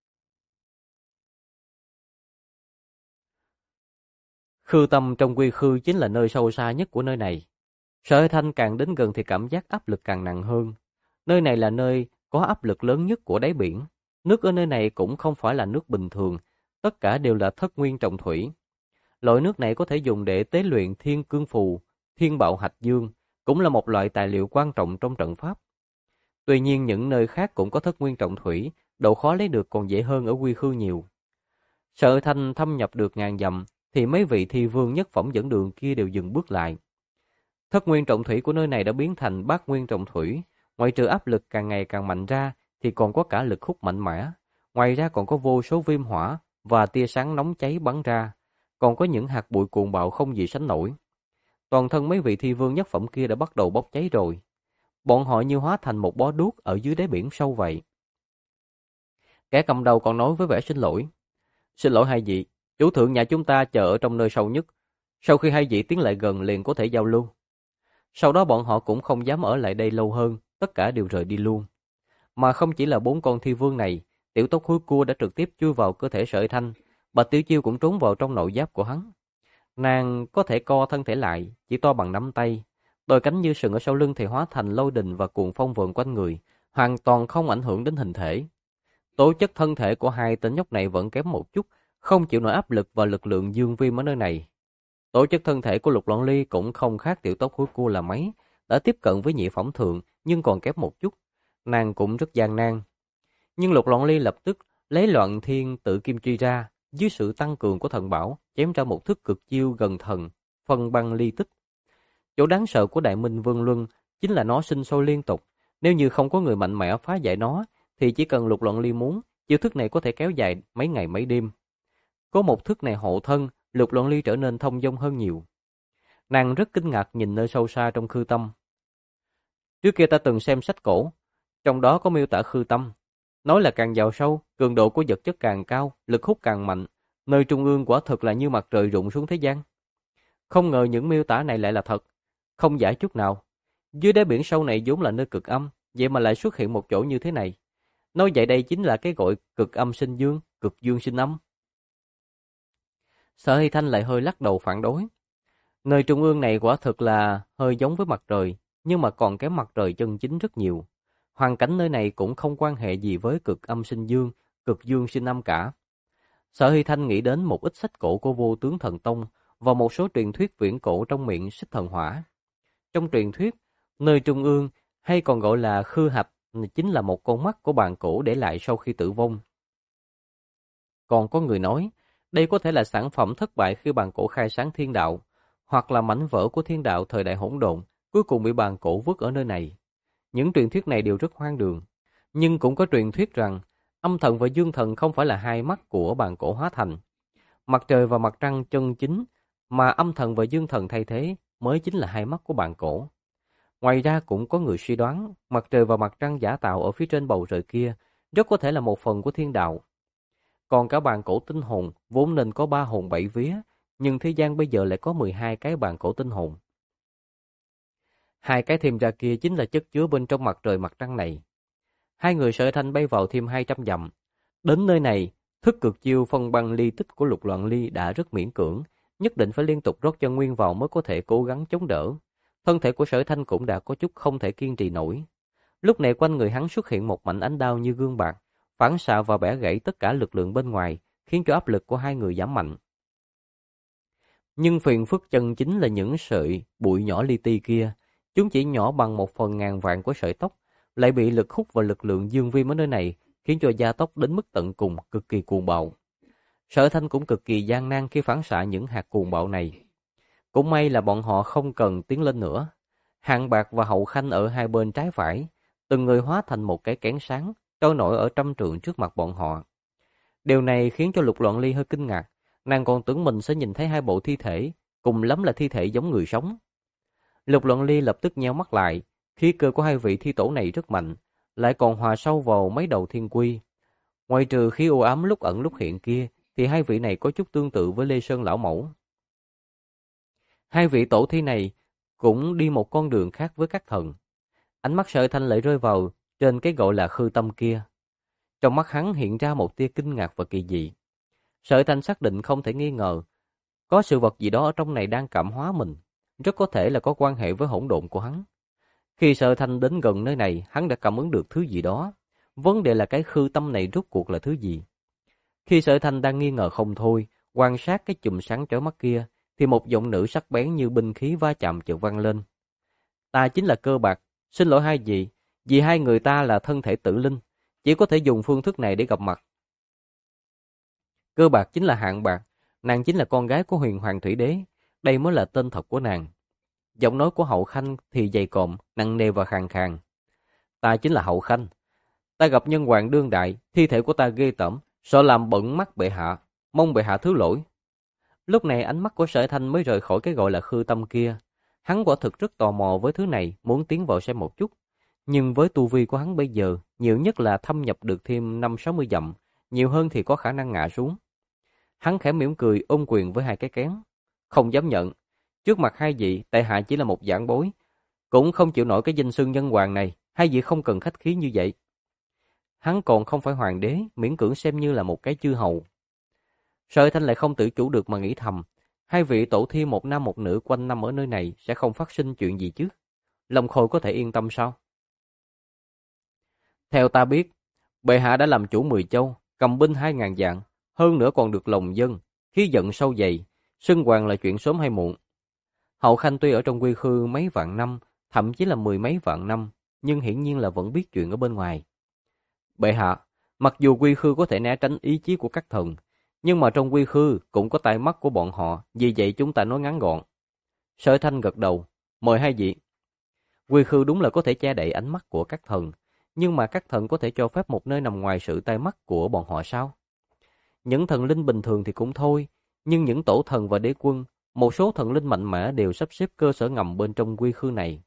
Khư Tâm trong quy khư chính là nơi sâu xa nhất của nơi này. Sở Thanh càng đến gần thì cảm giác áp lực càng nặng hơn. Nơi này là nơi có áp lực lớn nhất của đáy biển. Nước ở nơi này cũng không phải là nước bình thường, tất cả đều là thất nguyên trọng thủy. Loại nước này có thể dùng để tế luyện thiên cương phù, thiên bạo hạch dương, cũng là một loại tài liệu quan trọng trong trận pháp. Tuy nhiên những nơi khác cũng có thất nguyên trọng thủy, độ khó lấy được còn dễ hơn ở quy khư nhiều. Sở Thanh thâm nhập được ngàn dặm, thì mấy vị thi vương nhất phẩm dẫn đường kia đều dừng bước lại. Thất nguyên trọng thủy của nơi này đã biến thành bát nguyên trọng thủy, ngoại trừ áp lực càng ngày càng mạnh ra, thì còn có cả lực hút mạnh mẽ. Ngoài ra còn có vô số viêm hỏa và tia sáng nóng cháy bắn ra, còn có những hạt bụi cuồng bạo không gì sánh nổi. Toàn thân mấy vị thi vương nhất phẩm kia đã bắt đầu bốc cháy rồi. Bọn họ như hóa thành một bó đuốc ở dưới đáy biển sâu vậy. Kẻ cầm đầu còn nói với vẻ xin lỗi. Xin lỗi hai vị, chủ thượng nhà chúng ta chờ ở trong nơi sâu nhất. Sau khi hai vị tiến lại gần liền có thể giao lưu. Sau đó bọn họ cũng không dám ở lại đây lâu hơn, tất cả đều rời đi luôn. Mà không chỉ là 4 con thi vương này, tiểu tóc húi cua đã trực tiếp chui vào cơ thể Sở Thanh, Bạch Tiểu Chiêu cũng trốn vào trong nội giáp của hắn. Nàng có thể co thân thể lại, chỉ to bằng nắm tay. Đôi cánh như sừng ở sau lưng thì hóa thành lôi đình và cuồng phong vờn quanh người, hoàn toàn không ảnh hưởng đến hình thể. Tố chất thân thể của hai tên nhóc này vẫn kém một chút, không chịu nổi áp lực và lực lượng dương viêm ở nơi này. Tố chất thân thể của Lục Loan Ly cũng không khác tiểu tóc húi cua là mấy, đã tiếp cận với nhị phẩm thượng nhưng còn kém một chút. Nàng cũng rất gian nan. Nhưng Lục Loan Ly lập tức lấy Loạn Thiên Tự Kim Truy ra, dưới sự tăng cường của thần bảo, chém ra một thức cực chiêu gần thần, phân băng ly tích. Chỗ đáng sợ của Đại Minh Vương Luân chính là nó sinh sôi liên tục. Nếu như không có người mạnh mẽ phá giải nó, thì chỉ cần Lục Loan Ly muốn, chiêu thức này có thể kéo dài mấy ngày mấy đêm. Có một thức này hộ thân, Lục Loan Ly trở nên thông dong hơn nhiều. Nàng rất kinh ngạc nhìn nơi sâu xa trong khư tâm. Trước kia ta từng xem sách cổ, trong đó có miêu tả khư tâm. Nói là càng vào sâu, cường độ của vật chất càng cao, lực hút càng mạnh. Nơi trung ương quả thực là như mặt trời rụng xuống thế gian. Không ngờ những miêu tả này lại là thật, không giả chút nào. Dưới đáy biển sâu này vốn là nơi cực âm, vậy mà lại xuất hiện một chỗ như thế này. Nói vậy đây chính là cái gọi cực âm sinh dương, cực dương sinh âm. Sở Hy Thanh lại hơi lắc đầu phản đối. Nơi trung ương này quả thực là hơi giống với mặt trời, nhưng mà còn kém mặt trời chân chính rất nhiều. Hoàn cảnh nơi này cũng không quan hệ gì với cực âm sinh dương, cực dương sinh âm cả. Sở Hy Thanh nghĩ đến một ít sách cổ của Vô Tướng Thần Tông và một số truyền thuyết viễn cổ trong miệng Xích Thần Hỏa. Trong truyền thuyết, nơi trung ương hay còn gọi là khư hạch chính là một con mắt của bàn cổ để lại sau khi tử vong. Còn có người nói, đây có thể là sản phẩm thất bại khi bàn cổ khai sáng thiên đạo, hoặc là mảnh vỡ của thiên đạo thời đại hỗn độn, cuối cùng bị bàn cổ vứt ở nơi này. Những truyền thuyết này đều rất hoang đường, nhưng cũng có truyền thuyết rằng âm thần và dương thần không phải là hai mắt của bàn cổ hóa thành. Mặt trời và mặt trăng chân chính, mà âm thần và dương thần thay thế mới chính là hai mắt của bàn cổ. Ngoài ra cũng có người suy đoán mặt trời và mặt trăng giả tạo ở phía trên bầu trời kia rất có thể là một phần của thiên đạo. Còn cả bàn cổ tinh hồn vốn nên có 3 hồn 7 vía, nhưng thế gian bây giờ lại có 12 cái bàn cổ tinh hồn. 2 cái thêm ra kia chính là chất chứa bên trong mặt trời mặt trăng này. Hai người Sở Thanh bay vào thêm 200 dặm. Đến nơi này, thức cực chiêu phân băng ly tích của Lục Loan Ly đã rất miễn cưỡng, nhất định phải liên tục rót chân nguyên vào mới có thể cố gắng chống đỡ. Thân thể của Sở Thanh cũng đã có chút không thể kiên trì nổi. Lúc này quanh người hắn xuất hiện một mảnh ánh đao như gương bạc, phản xạ và bẻ gãy tất cả lực lượng bên ngoài, khiến cho áp lực của hai người giảm mạnh. Nhưng phiền phức chân chính là những sợi bụi nhỏ li ti kia, chúng chỉ nhỏ bằng 1/1000 của sợi tóc, lại bị lực hút và lực lượng dương viêm ở nơi này khiến cho gia tốc đến mức tận cùng, cực kỳ cuồng bạo. Sở Thanh cũng cực kỳ gian nan khi phản xạ những hạt cuồng bạo này. Cũng may là bọn họ không cần tiến lên nữa. Hạng Bạc và Hậu Khanh ở hai bên trái phải, từng người hóa thành một cái kén sáng, trôi nổi ở trăm trượng trước mặt bọn họ. Điều này khiến cho Lục Loạn Ly hơi kinh ngạc, nàng còn tưởng mình sẽ nhìn thấy hai bộ thi thể, cùng lắm là thi thể giống người sống. Lục Loạn Ly lập tức nheo mắt lại, khí cơ của hai vị thi tổ này rất mạnh, lại còn hòa sâu vào mấy đầu thiên quy. Ngoài trừ khí u ám lúc ẩn lúc hiện kia, thì hai vị này có chút tương tự với Lê Sơn lão mẫu. Hai vị tổ thi này cũng đi một con đường khác với các thần. Ánh mắt Sở Thanh lại rơi vào trên cái gọi là khư tâm kia. Trong mắt hắn hiện ra một tia kinh ngạc và kỳ dị. Sở Thanh xác định không thể nghi ngờ, có sự vật gì đó ở trong này đang cảm hóa mình, rất có thể là có quan hệ với hỗn độn của hắn. Khi Sở Thanh đến gần nơi này, hắn đã cảm ứng được thứ gì đó. Vấn đề là cái khư tâm này rốt cuộc là thứ gì? Khi Sở Thanh đang nghi ngờ không thôi, quan sát cái chùm sáng chói mắt kia, thì một giọng nữ sắc bén như binh khí va chạm chợt vang lên. Ta chính là Cơ Bạc, xin lỗi hai vị, vì hai người ta là thân thể tử linh, chỉ có thể dùng phương thức này để gặp mặt. Cơ Bạc chính là Hạng Bạc, nàng chính là con gái của Huyền Hoàng Thủy Đế, đây mới là tên thật của nàng. Giọng nói của Hậu Khanh thì dày cộm, nặng nề và khàn khàn. Ta chính là Hậu Khanh, ta gặp nhân hoàng đương đại, thi thể của ta ghê tởm, sợ làm bận mắt bệ hạ, mong bệ hạ thứ lỗi. Lúc này ánh mắt của Sở Thanh mới rời khỏi cái gọi là khư tâm kia. Hắn quả thực rất tò mò với thứ này, muốn tiến vào xem một chút. Nhưng với tu vi của hắn bây giờ, nhiều nhất là thâm nhập được thêm 50-60 dặm, nhiều hơn thì có khả năng ngã xuống. Hắn khẽ mỉm cười ôm quyền với hai cái kén. Không dám nhận, trước mặt hai vị, tại hạ chỉ là một giảng bối, cũng không chịu nổi cái danh xưng nhân hoàng này, hai vị không cần khách khí như vậy. Hắn còn không phải hoàng đế, miễn cưỡng xem như là một cái chư hầu. Sở Thanh lại không tự chủ được mà nghĩ thầm, hai vị tổ thi một nam một nữ quanh năm ở nơi này sẽ không phát sinh chuyện gì chứ? Long Khôi có thể yên tâm sao? Theo ta biết, bệ hạ đã làm chủ 10 châu, cầm binh 2.000 vạn, hơn nữa còn được lòng dân, khí giận sâu dày, xưng hoàng là chuyện sớm hay muộn. Hậu Khanh tuy ở trong quy khư mấy vạn năm, thậm chí là mười mấy vạn năm, nhưng hiển nhiên là vẫn biết chuyện ở bên ngoài. Bệ hạ, mặc dù quy khư có thể né tránh ý chí của các thần, nhưng mà trong quy khư cũng có tai mắt của bọn họ, vì vậy chúng ta nói ngắn gọn. Sở Thanh gật đầu, mời hai vị. Quy khư đúng là có thể che đậy ánh mắt của các thần, nhưng mà các thần có thể cho phép một nơi nằm ngoài sự tai mắt của bọn họ sao? Những thần linh bình thường thì cũng thôi, nhưng những tổ thần và đế quân, một số thần linh mạnh mẽ đều sắp xếp cơ sở ngầm bên trong quy khư này.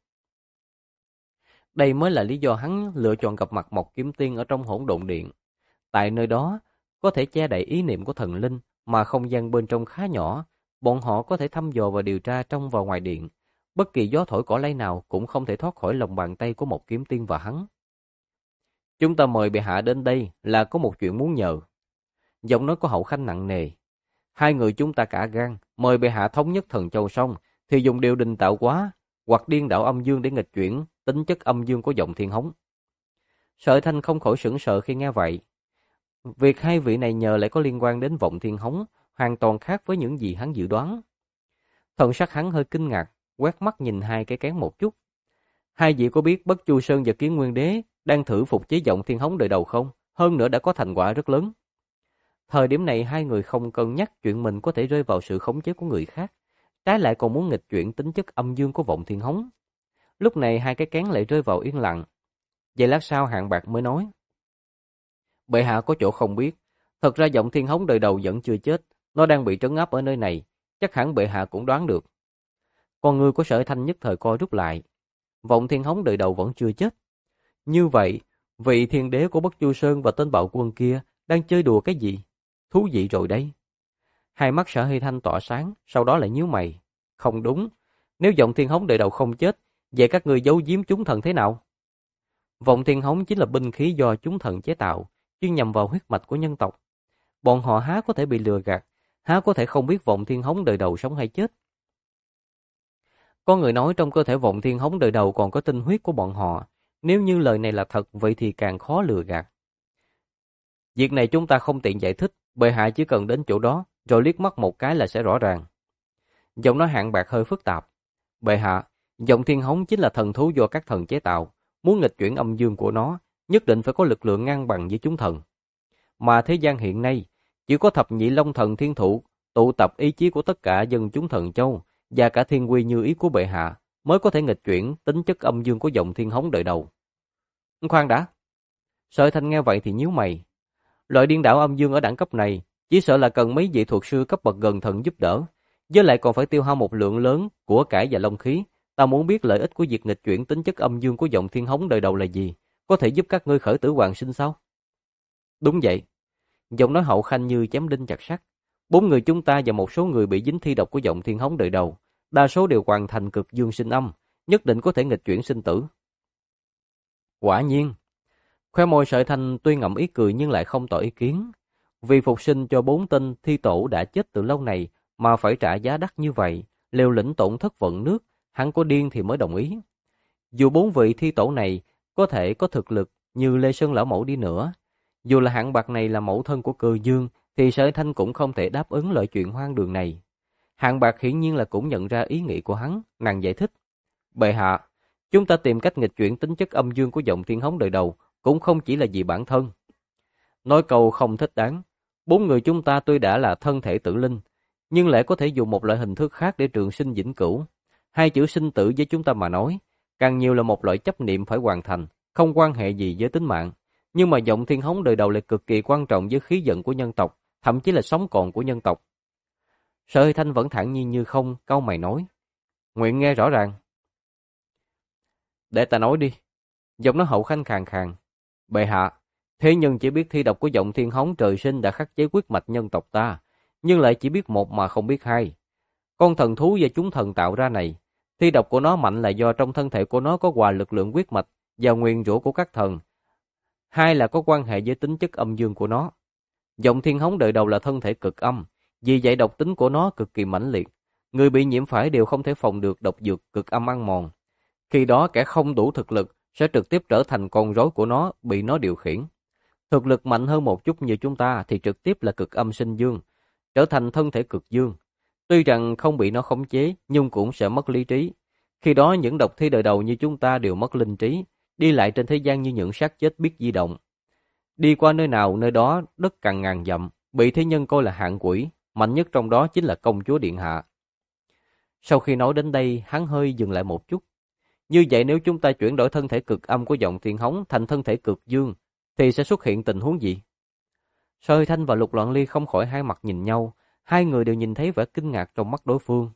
Đây mới là lý do hắn lựa chọn gặp mặt Mộc Kiếm Tiên ở trong Hỗn Độn Điện. Tại nơi đó, có thể che đậy ý niệm của thần linh, mà không gian bên trong khá nhỏ, bọn họ có thể thăm dò và điều tra trong và ngoài điện. Bất kỳ gió thổi cỏ lay nào cũng không thể thoát khỏi lòng bàn tay của Mộc Kiếm Tiên và hắn. Chúng ta mời bệ hạ đến đây là có một chuyện muốn nhờ. Giọng nói của Hậu Khanh nặng nề. Hai người chúng ta cả gan, mời bệ hạ thống nhất Thần Châu xong, thì dùng điều đình tạo hóa, hoặc điên đảo âm dương để nghịch chuyển tính chất âm dương của giọng Thiên Hống. Sở Thanh không khỏi sững sờ khi nghe vậy. Việc hai vị này nhờ lại có liên quan đến vọng Thiên Hống, hoàn toàn khác với những gì hắn dự đoán. Thần sắc hắn hơi kinh ngạc, quét mắt nhìn hai cái kén một chút. Hai vị có biết Bất Chu Sơn và Kiến Nguyên Đế đang thử phục chế vọng Thiên Hống đời đầu không? Hơn nữa đã có thành quả rất lớn. Thời điểm này hai người không cân nhắc chuyện mình có thể rơi vào sự khống chế của người khác, trái lại còn muốn nghịch chuyển tính chất âm dương của vọng Thiên Hống. Lúc này hai cái kén lại rơi vào yên lặng. Vậy lát sau Hạng Bạc mới nói. Bệ hạ có chỗ không biết, thật ra vọng Thiên Hống đời đầu vẫn chưa chết, nó đang bị trấn áp ở nơi này, chắc hẳn bệ hạ cũng đoán được. Con người của Sở Thanh nhất thời co rút lại. Vọng Thiên Hống đời đầu vẫn chưa chết. Như vậy, vị thiên đế của Bất Chu Sơn và tên bạo quân kia đang chơi đùa cái gì? Thú vị rồi đấy. Hai mắt Sở Hy Thanh tỏa sáng, sau đó lại nhíu mày. Không đúng, nếu vọng Thiên Hống đời đầu không chết, vậy các người giấu giếm chúng thần thế nào? Vọng Thiên Hống chính là binh khí do chúng thần chế tạo, chuyên nhằm vào huyết mạch của nhân tộc. Bọn họ há có thể bị lừa gạt, há có thể không biết Vọng Thiên Hống đời đầu sống hay chết. Có người nói trong cơ thể Vọng Thiên Hống đời đầu còn có tinh huyết của bọn họ, nếu như lời này là thật vậy thì càng khó lừa gạt. Việc này chúng ta không tiện giải thích, bệ hạ chỉ cần đến chỗ đó, rồi liếc mắt một cái là sẽ rõ ràng. Giọng nói Hạng Bạc hơi phức tạp. Bệ hạ, Vọng Thiên Hống chính là thần thú do các thần chế tạo, muốn nghịch chuyển âm dương của nó, nhất định phải có lực lượng ngang bằng với chúng thần. Mà thế gian hiện nay, Chỉ có thập nhị long thần thiên thụ tụ tập ý chí của tất cả dân chúng thần châu và cả thiên quy như ý của bệ hạ mới có thể nghịch chuyển tính chất âm dương của dòng thiên hống đời đầu. Khoan đã. Sở Thanh nghe vậy thì nhíu mày. Loại điên đảo âm dương ở đẳng cấp này chỉ sợ là cần mấy vị thuật sư cấp bậc gần thần giúp đỡ, với lại còn phải tiêu hao một lượng lớn của cải và long khí. Ta muốn biết lợi ích của việc nghịch chuyển tính chất âm dương của dòng thiên hống đời đầu là gì, có thể giúp các ngươi khởi tử hoàn sinh sao? Đúng vậy. Giọng nói Hậu Khanh như chém đinh chặt sắt. 4 người chúng ta và một số người bị dính thi độc của dòng thiên hống đời đầu, đa số đều hoàn thành cực dương sinh âm, nhất định có thể nghịch chuyển sinh tử. Quả nhiên. Khoe môi Sở Thanh tuy ngậm ý cười nhưng lại không tỏ ý kiến. Vì phục sinh cho 4 tên thi tổ đã chết từ lâu này mà phải trả giá đắt như vậy, liều lĩnh tổn thất vận nước, hắn có điên thì mới đồng ý. Dù 4 vị thi tổ này có thể có thực lực như Lê Sơn Lão Mẫu đi nữa, dù là hạng bạc này là mẫu thân của Cơ Dương, thì Sở Thanh cũng không thể đáp ứng lời chuyện hoang đường này. Hạng bạc hiển nhiên là cũng nhận ra ý nghĩ của hắn, nàng giải thích. Bệ hạ, chúng ta tìm cách nghịch chuyển tính chất âm dương của dòng thiên hống đời đầu, cũng không chỉ là vì bản thân. Nói câu không thích đáng, 4 người chúng ta tuy đã là thân thể tử linh, nhưng lại có thể dùng một loại hình thức khác để trường sinh vĩnh cửu. Hai chữ sinh tử với chúng ta mà nói, càng nhiều là một loại chấp niệm phải hoàn thành, không quan hệ gì với tính mạng. Nhưng mà dòng thiên hống đời đầu lại cực kỳ quan trọng với khí vận của nhân tộc, thậm chí là sống còn của nhân tộc. Sở Thanh vẫn thản nhiên như không, cau mày nói. Nguyện nghe rõ ràng. Để ta nói đi. Giọng nói Hậu Khanh khàn khàn. Bệ hạ, thế nhân chỉ biết thi độc của dòng thiên hống trời sinh đã khắc chế huyết mạch nhân tộc ta, nhưng lại chỉ biết một mà không biết hai. Con thần thú do chúng thần tạo ra này, thi độc của nó mạnh là do trong thân thể của nó có hòa lực lượng huyết mạch và nguyền rủa của các thần. Hai là có quan hệ với tính chất âm dương của nó. Dòng thiên hống đời đầu là thân thể cực âm, vì vậy độc tính của nó cực kỳ mãnh liệt. Người bị nhiễm phải đều không thể phòng được độc dược cực âm ăn mòn. Khi đó kẻ không đủ thực lực sẽ trực tiếp trở thành con rối của nó, bị nó điều khiển. Thực lực mạnh hơn một chút như chúng ta thì trực tiếp là cực âm sinh dương, trở thành thân thể cực dương. Tuy rằng không bị nó khống chế, nhưng cũng sẽ mất lý trí. Khi đó những độc thi đời đầu như chúng ta đều mất linh trí, đi lại trên thế gian như những xác chết biết di động. Đi qua nơi nào nơi đó đất cằn ngàn dặm, bị thế nhân coi là hạng quỷ, mạnh nhất trong đó chính là công chúa điện hạ. Sau khi nói đến đây, hắn hơi dừng lại một chút. Như vậy nếu chúng ta chuyển đổi thân thể cực âm của dòng thiên hống thành thân thể cực dương, thì sẽ xuất hiện tình huống gì? Sơ Thanh và Lục Loạn Ly không khỏi hai mặt nhìn nhau, hai người đều nhìn thấy vẻ kinh ngạc trong mắt đối phương.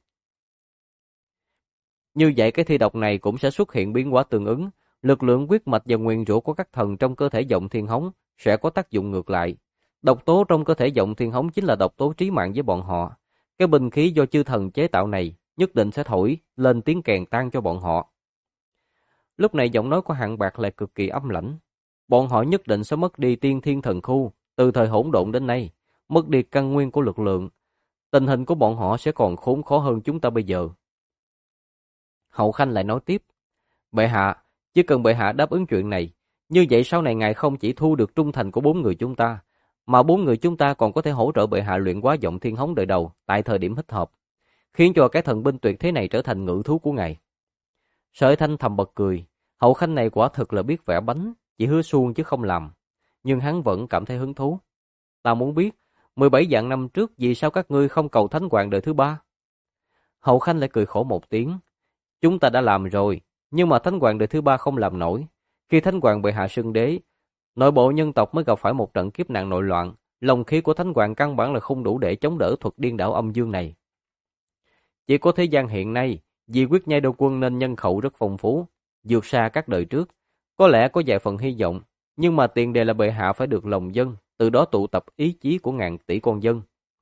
Như vậy cái thi độc này cũng sẽ xuất hiện biến hóa tương ứng, lực lượng huyết mạch và nguyền rủa của các thần trong cơ thể dòng thiên hống sẽ có tác dụng ngược lại. Độc tố trong cơ thể dòng thiên hống chính là độc tố trí mạng với bọn họ. Cái binh khí do chư thần chế tạo này nhất định sẽ thổi lên tiếng kèn tan cho bọn họ. Lúc này giọng nói của Hạng Bạc lại cực kỳ âm lãnh. Bọn họ nhất định sẽ mất đi tiên thiên thần khu, từ thời hỗn độn đến nay, mất đi căn nguyên của lực lượng. Tình hình của bọn họ sẽ còn khốn khó hơn chúng ta bây giờ. Hậu Khanh lại nói tiếp. Bệ hạ, chỉ cần bệ hạ đáp ứng chuyện này, như vậy sau này ngài không chỉ thu được trung thành của 4 người chúng ta, mà 4 người chúng ta còn có thể hỗ trợ bệ hạ luyện hóa giọng thiên hống đời đầu tại thời điểm thích hợp, khiến cho cái thần binh tuyệt thế này trở thành ngự thú của ngài. Sở Thanh thầm bật cười, Hậu Khanh này quả thực là biết vẽ bánh, chỉ hứa suông chứ không làm. Nhưng hắn vẫn cảm thấy hứng thú. Ta muốn biết, 17 vạn năm trước vì sao các ngươi không cầu Thánh Hoàng đời thứ 3? Hậu Khanh lại cười khổ một tiếng. Chúng ta đã làm rồi, nhưng mà Thánh Hoàng đời thứ 3 không làm nổi. Khi Thánh Hoàng bệ hạ xưng đế, nội bộ nhân tộc mới gặp phải một trận kiếp nạn nội loạn. Lòng khí của Thánh Hoàng căn bản là không đủ để chống đỡ thuật điên đảo âm dương này. Chỉ có thế gian hiện nay, vì quyết nhai đô quân nên nhân khẩu rất phong phú, vượt xa các đời trước. Có lẽ có vài phần hy vọng, nhưng mà tiền đề là bệ hạ phải được lòng dân, từ đó tụ tập ý chí của ngàn tỷ con dân.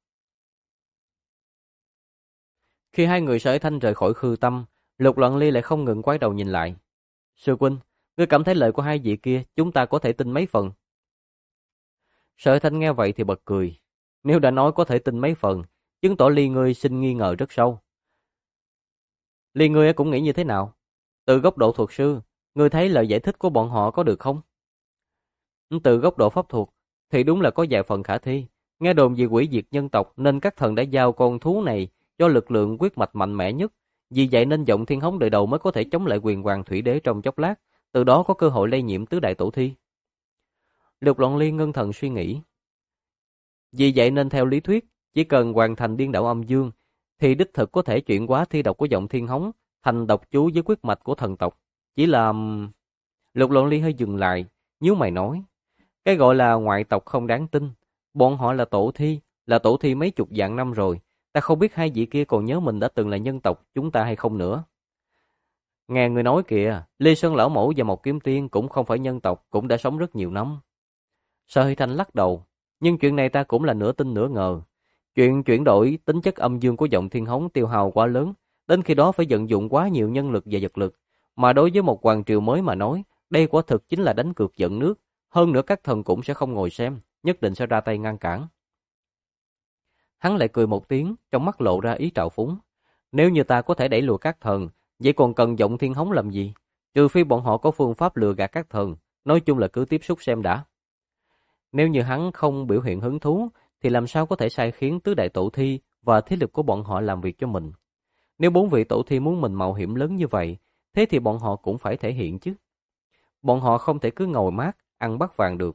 Khi hai người Sở Thanh rời khỏi Khư Tâm, Lục Loạn Ly lại không ngừng quay đầu nhìn lại. Sư huynh, ngươi cảm thấy lời của hai vị kia chúng ta có thể tin mấy phần? Sở Thanh nghe vậy thì bật cười. Nếu đã nói có thể tin mấy phần, chứng tỏ Ly ngươi sinh nghi ngờ rất sâu. Ly ngươi cũng nghĩ như thế nào? Từ góc độ thuật sư, ngươi thấy lời giải thích của bọn họ có được không? Từ góc độ pháp thuật, thì đúng là có vài phần khả thi. Nghe đồn vì hủy diệt nhân tộc nên các thần đã giao con thú này cho lực lượng huyết mạch mạnh mẽ nhất. Vì vậy nên giọng thiên hống đời đầu mới có thể chống lại quyền hoàng thủy đế trong chốc lát, từ đó có cơ hội lây nhiễm tứ đại tổ thi. Lục Loạn Ly ngưng thần suy nghĩ. Vì vậy nên theo lý thuyết, chỉ cần hoàn thành điên đảo âm dương, thì đích thực có thể chuyển hóa thi độc của giọng thiên hống thành độc chú với quyết mạch của thần tộc. Chỉ là... Lục Loạn Ly hơi dừng lại, nhíu mày nói. Cái gọi là ngoại tộc không đáng tin. Bọn họ là tổ thi mấy chục vạn năm rồi. Ta không biết hai vị kia còn nhớ mình đã từng là nhân tộc chúng ta hay không nữa. Nghe người nói kìa, Lê Sơn Lão Mẫu và Mộc Kiếm Tiên cũng không phải nhân tộc, cũng đã sống rất nhiều năm. Sở Hy Thanh lắc đầu, nhưng chuyện này ta cũng là nửa tin nửa ngờ. Chuyện chuyển đổi tính chất âm dương của giọng thiên hống tiêu hao quá lớn, đến khi đó phải vận dụng quá nhiều nhân lực và vật lực. Mà đối với một hoàng triều mới mà nói, đây quả thực chính là đánh cược giận nước. Hơn nữa các thần cũng sẽ không ngồi xem, nhất định sẽ ra tay ngăn cản. Hắn lại cười một tiếng, trong mắt lộ ra ý trào phúng. Nếu như ta có thể đẩy lùi các thần, vậy còn cần giọng thiên hống làm gì? Trừ phi bọn họ có phương pháp lừa gạt các thần, nói chung là cứ tiếp xúc xem đã. Nếu như hắn không biểu hiện hứng thú, thì làm sao có thể sai khiến tứ đại tổ thi và thế lực của bọn họ làm việc cho mình? Nếu bốn vị tổ thi muốn mình mạo hiểm lớn như vậy, thế thì bọn họ cũng phải thể hiện chứ. Bọn họ không thể cứ ngồi mát, ăn bát vàng được.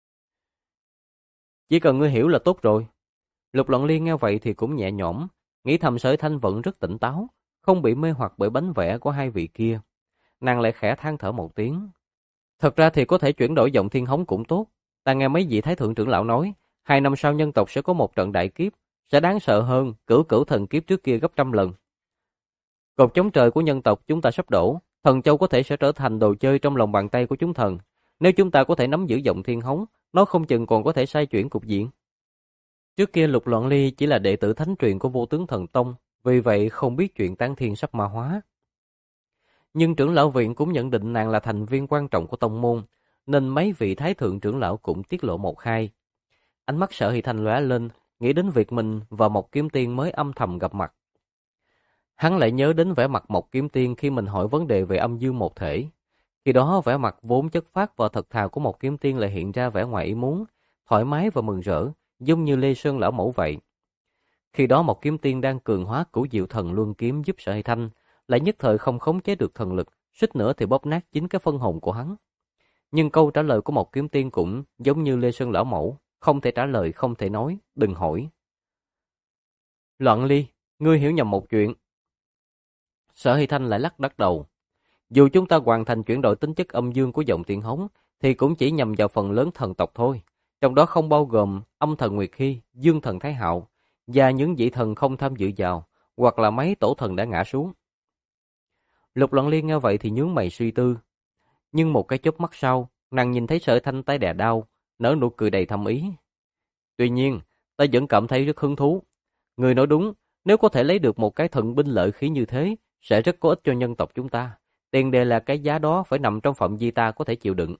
Chỉ cần ngươi hiểu là tốt rồi. Lục Loạn Liên nghe vậy thì cũng nhẹ nhõm, nghĩ thầm Sở Thanh vẫn rất tỉnh táo, không bị mê hoặc bởi bánh vẽ của hai vị kia. Nàng lại khẽ than thở một tiếng. Thật ra thì có thể chuyển đổi giọng thiên hống cũng tốt. Ta nghe mấy vị thái thượng trưởng lão nói, 2 năm sau nhân tộc sẽ có một trận đại kiếp, sẽ đáng sợ hơn cửu cửu thần kiếp trước kia gấp trăm lần. Cột chống trời của nhân tộc chúng ta sắp đổ, thần châu có thể sẽ trở thành đồ chơi trong lòng bàn tay của chúng thần. Nếu chúng ta có thể nắm giữ giọng thiên hống, nó không chừng còn có thể sai chuyển cục diện. Trước kia Lục Loạn Ly chỉ là đệ tử thánh truyền của Vô Tướng Thần Tông, vì vậy không biết chuyện tán thiên sắp ma hóa. Nhưng trưởng lão viện cũng nhận định nàng là thành viên quan trọng của tông môn, nên mấy vị thái thượng trưởng lão cũng tiết lộ một hai. Ánh mắt Sở Hy Thanh lóe lên, nghĩ đến việc mình và Mộc Kiếm Tiên mới âm thầm gặp mặt. Hắn lại nhớ đến vẻ mặt Mộc Kiếm Tiên khi mình hỏi vấn đề về âm dương một thể. Khi đó vẻ mặt vốn chất phác và thật thà của Mộc Kiếm Tiên lại hiện ra vẻ ngoài ý muốn, thoải mái và mừng rỡ, giống như Lê Sơn lão mẫu vậy. Khi đó Mộc Kiếm Tiên đang cường hóa Cửu Diệu Thần Luân Kiếm giúp Sở Hy Thanh, lại nhất thời không khống chế được thần lực, suýt nữa thì bóp nát chính cái phân hồn của hắn. Nhưng câu trả lời của Mộc Kiếm Tiên cũng giống như Lê Sơn lão mẫu, không thể trả lời, không thể nói, đừng hỏi. Loạn Ly, ngươi hiểu nhầm một chuyện. Sở Hy Thanh lại lắc đầu. Dù chúng ta hoàn thành chuyển đổi tính chất âm dương của giọng Tiên Hống, thì cũng chỉ nhằm vào phần lớn thần tộc thôi. Trong đó không bao gồm âm thần Nguyệt Hy, dương thần Thái Hạo, và những vị thần không tham dự vào, hoặc là mấy tổ thần đã ngã xuống. Lục Loạn Liên nghe vậy thì nhướng mày suy tư. Nhưng một cái chớp mắt sau, nàng nhìn thấy Sở Thanh tái đè đau, nở nụ cười đầy thâm ý. Tuy nhiên, ta vẫn cảm thấy rất hứng thú. Người nói đúng, nếu có thể lấy được một cái thần binh lợi khí như thế, sẽ rất có ích cho nhân tộc chúng ta. Tiền đề là cái giá đó phải nằm trong phạm vi ta có thể chịu đựng.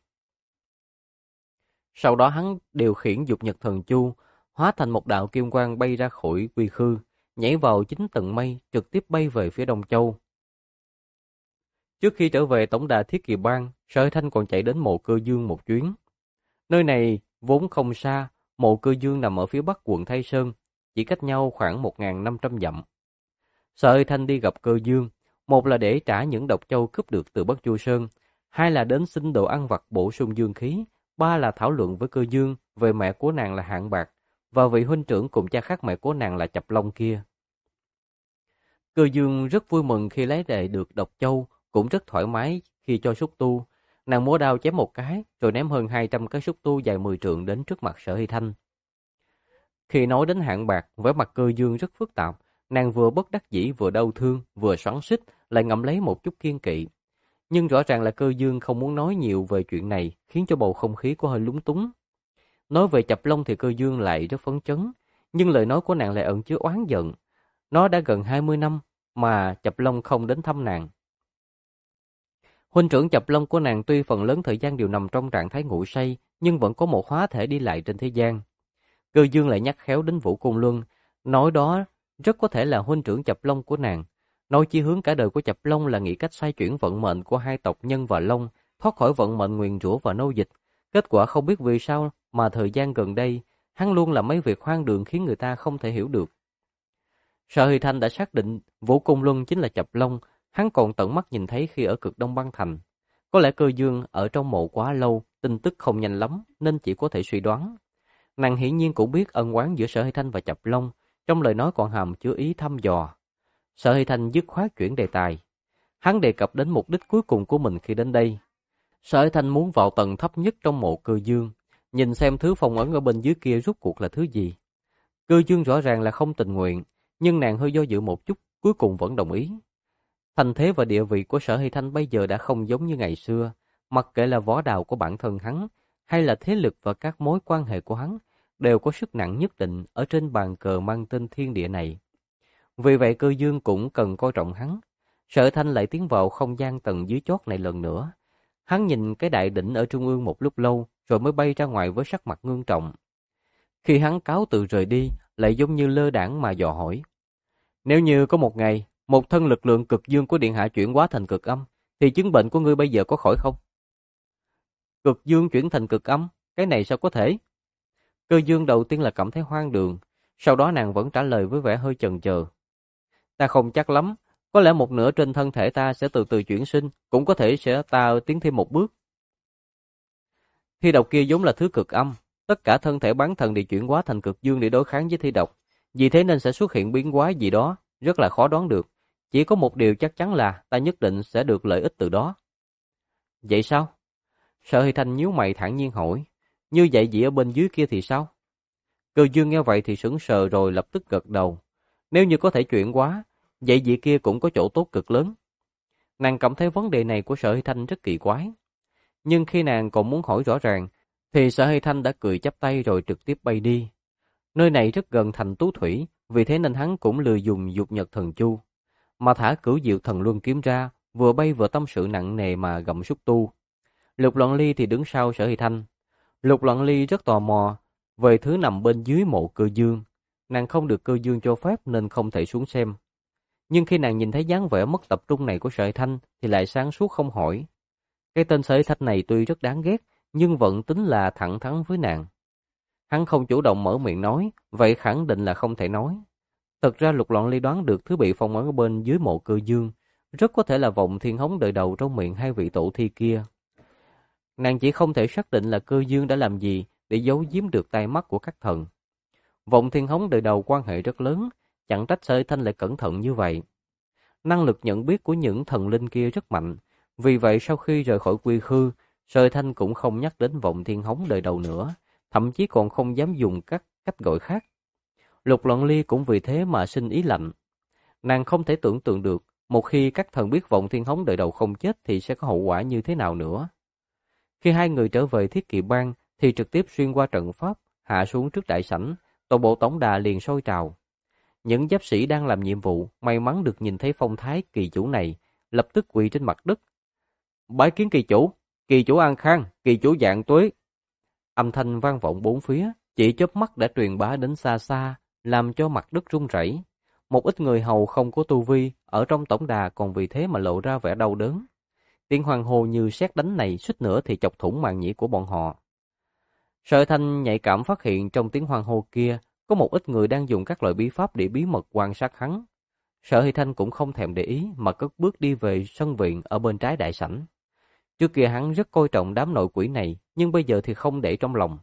Sau đó hắn điều khiển dục nhật thần chu, hóa thành một đạo kim quang bay ra khỏi quy khư, nhảy vào chính tầng mây, trực tiếp bay về phía Đông Châu. Trước khi trở về tổng đà Thiết Kỳ Bang, Sở Thanh còn chạy đến Mộ Cơ Dương một chuyến. Nơi này vốn không xa, Mộ Cơ Dương nằm ở phía bắc quận Thái Sơn, chỉ cách nhau khoảng 1.500 dặm. Sở Thanh đi gặp Cơ Dương, một là để trả những độc châu cướp được từ Bất Chu Sơn, hai là đến xin đồ ăn vặt bổ sung dương khí, ba là thảo luận với Cơ Dương về mẹ của nàng là Hạng Bạc và vị huynh trưởng cùng cha khác mẹ của nàng là Chập Long kia. Cơ Dương rất vui mừng khi lấy lại được độc châu, cũng rất thoải mái khi cho xúc tu. Nàng múa đao chém một cái, rồi ném hơn 200 cái xúc tu dài 10 trượng đến trước mặt Sở Hy Thanh. Khi nói đến Hạng Bạc, vẻ mặt Cơ Dương rất phức tạp. Nàng vừa bất đắc dĩ, vừa đau thương, vừa xoắn xít, lại ngậm lấy một chút kiên kỵ. Nhưng rõ ràng là Cơ Dương không muốn nói nhiều về chuyện này, khiến cho bầu không khí có hơi lúng túng. Nói về Chập Long thì Cơ Dương lại rất phấn chấn, nhưng lời nói của nàng lại ẩn chứa oán giận. Nó đã gần 20 năm mà Chập Long không đến thăm nàng. Huynh trưởng Chập Long của nàng tuy phần lớn thời gian đều nằm trong trạng thái ngủ say, nhưng vẫn có một hóa thể đi lại trên thế gian. Cơ Dương lại nhắc khéo đến Vũ Côn Luân, nói đó rất có thể là huynh trưởng Chập Long của nàng. Nói chí hướng cả đời của Chập Long là nghĩ cách xoay chuyển vận mệnh của hai tộc Nhân và Long, thoát khỏi vận mệnh nguyền rủa và nô dịch. Kết quả không biết vì sao mà thời gian gần đây, hắn luôn làm mấy việc hoang đường khiến người ta không thể hiểu được. Sở Hy Thanh đã xác định Vũ Côn Luân chính là Chập Long, hắn còn tận mắt nhìn thấy khi ở cực Đông Băng Thành. Có lẽ Cơ Dương ở trong mộ quá lâu, tin tức không nhanh lắm nên chỉ có thể suy đoán. Nàng hiển nhiên cũng biết ân oán giữa Sở Hy Thanh và Chập Long, trong lời nói còn hàm chứa ý thăm dò. Sở Hy Thanh dứt khoát chuyển đề tài. Hắn đề cập đến mục đích cuối cùng của mình khi đến đây. Sở Hy Thanh muốn vào tầng thấp nhất trong mộ Cơ Dương, nhìn xem thứ phong ấn ở bên dưới kia rốt cuộc là thứ gì. Cơ Dương rõ ràng là không tình nguyện, nhưng nàng hơi do dự một chút, cuối cùng vẫn đồng ý. Thành thế và địa vị của Sở Hy Thanh bây giờ đã không giống như ngày xưa, mặc kệ là võ đạo của bản thân hắn, hay là thế lực và các mối quan hệ của hắn, đều có sức nặng nhất định ở trên bàn cờ mang tên thiên địa này. Vì vậy Cơ Dương cũng cần coi trọng hắn. Sở Thanh lại tiến vào không gian tầng dưới chót này lần nữa. Hắn nhìn cái đại đỉnh ở trung ương một lúc lâu, rồi mới bay ra ngoài với sắc mặt ngưng trọng. Khi hắn cáo từ rời đi, lại giống như lơ đãng mà dò hỏi. Nếu như có một ngày, một thân lực lượng cực dương của Điện Hạ chuyển hóa thành cực âm, thì chứng bệnh của ngươi bây giờ có khỏi không? Cực dương chuyển thành cực âm, cái này sao có thể? Cơ Dương đầu tiên là cảm thấy hoang đường, sau đó nàng vẫn trả lời với vẻ hơi chần chờ. Ta không chắc lắm, có lẽ một nửa trên thân thể ta sẽ từ từ chuyển sinh, cũng có thể sẽ ta tiến thêm một bước. Thi độc kia vốn là thứ cực âm, tất cả thân thể bán thần đều chuyển hóa thành cực dương để đối kháng với thi độc, vì thế nên sẽ xuất hiện biến hóa gì đó, rất là khó đoán được. Chỉ có một điều chắc chắn là ta nhất định sẽ được lợi ích từ đó. Vậy sao? Sở Hy Thanh nhíu mày thản nhiên hỏi. Như vậy vị ở bên dưới kia thì sao? Cơ Dương nghe vậy thì sững sờ rồi lập tức gật đầu. Nếu như có thể chuyển hóa, vậy vị kia cũng có chỗ tốt cực lớn. Nàng cảm thấy vấn đề này của Sở Hy Thanh rất kỳ quái. Nhưng khi nàng còn muốn hỏi rõ ràng, thì Sở Hy Thanh đã cười chắp tay rồi trực tiếp bay đi. Nơi này rất gần thành Tú Thủy, vì thế nên hắn cũng lười dùng dục nhật thần chu, mà thả Cửu Diệu thần luân kiếm ra, vừa bay vừa tâm sự nặng nề mà gặm xúc tu. Lục Loạn Ly thì đứng sau Sở Hy Thanh. Lục Loạn Ly rất tò mò về thứ nằm bên dưới mộ Cơ Dương. Nàng không được Cơ Dương cho phép nên không thể xuống xem. Nhưng khi nàng nhìn thấy dáng vẻ mất tập trung này của Sở Hy Thanh thì lại sáng suốt không hỏi. Cái tên Sở Hy Thanh này tuy rất đáng ghét, nhưng vẫn tính là thẳng thắn với nàng. Hắn không chủ động mở miệng nói, vậy khẳng định là không thể nói. Thật ra Lục Loạn Ly đoán được thứ bị phong ấn ở bên dưới mộ Cơ Dương rất có thể là vọng thiên hống đời đầu trong miệng hai vị tổ thi kia. Nàng chỉ không thể xác định là Cơ Dương đã làm gì để giấu giếm được tai mắt của các thần. Vọng thiên hống đời đầu quan hệ rất lớn, chẳng trách Sở Hy Thanh lại cẩn thận như vậy. Năng lực nhận biết của những thần linh kia rất mạnh, vì vậy sau khi rời khỏi Quy Khư, Sở Hy Thanh cũng không nhắc đến Vọng thiên hống đời đầu nữa, thậm chí còn không dám dùng các cách gọi khác. Lục Loạn Ly cũng vì thế mà sinh ý lạnh. Nàng không thể tưởng tượng được, một khi các thần biết Vọng thiên hống đời đầu không chết thì sẽ có hậu quả như thế nào nữa. Khi hai người trở về Thiết Kỵ Bang thì trực tiếp xuyên qua trận pháp, hạ xuống trước đại sảnh, toàn bộ tổng đà liền sôi trào. Những giáp sĩ đang làm nhiệm vụ may mắn được nhìn thấy phong thái kỳ chủ này, lập tức quỳ trên mặt đất. Bái kiến kỳ chủ an khang, kỳ chủ vạn tuế. Âm thanh vang vọng bốn phía, chỉ chớp mắt đã truyền bá đến xa xa, làm cho mặt đất rung rẩy. Một ít người hầu không có tu vi ở trong tổng đà còn vì thế mà lộ ra vẻ đau đớn. Tiếng hoàng hô như sét đánh này suýt nữa thì chọc thủng màng nhĩ của bọn họ. Sở Thanh nhạy cảm phát hiện trong tiếng hoàng hô kia có một ít người đang dùng các loại bí pháp để bí mật quan sát hắn. Sở Hy Thanh cũng không thèm để ý mà cất bước đi về sân viện ở bên trái đại sảnh. Trước kia hắn rất coi trọng đám nội quỷ này, nhưng bây giờ thì không để trong lòng.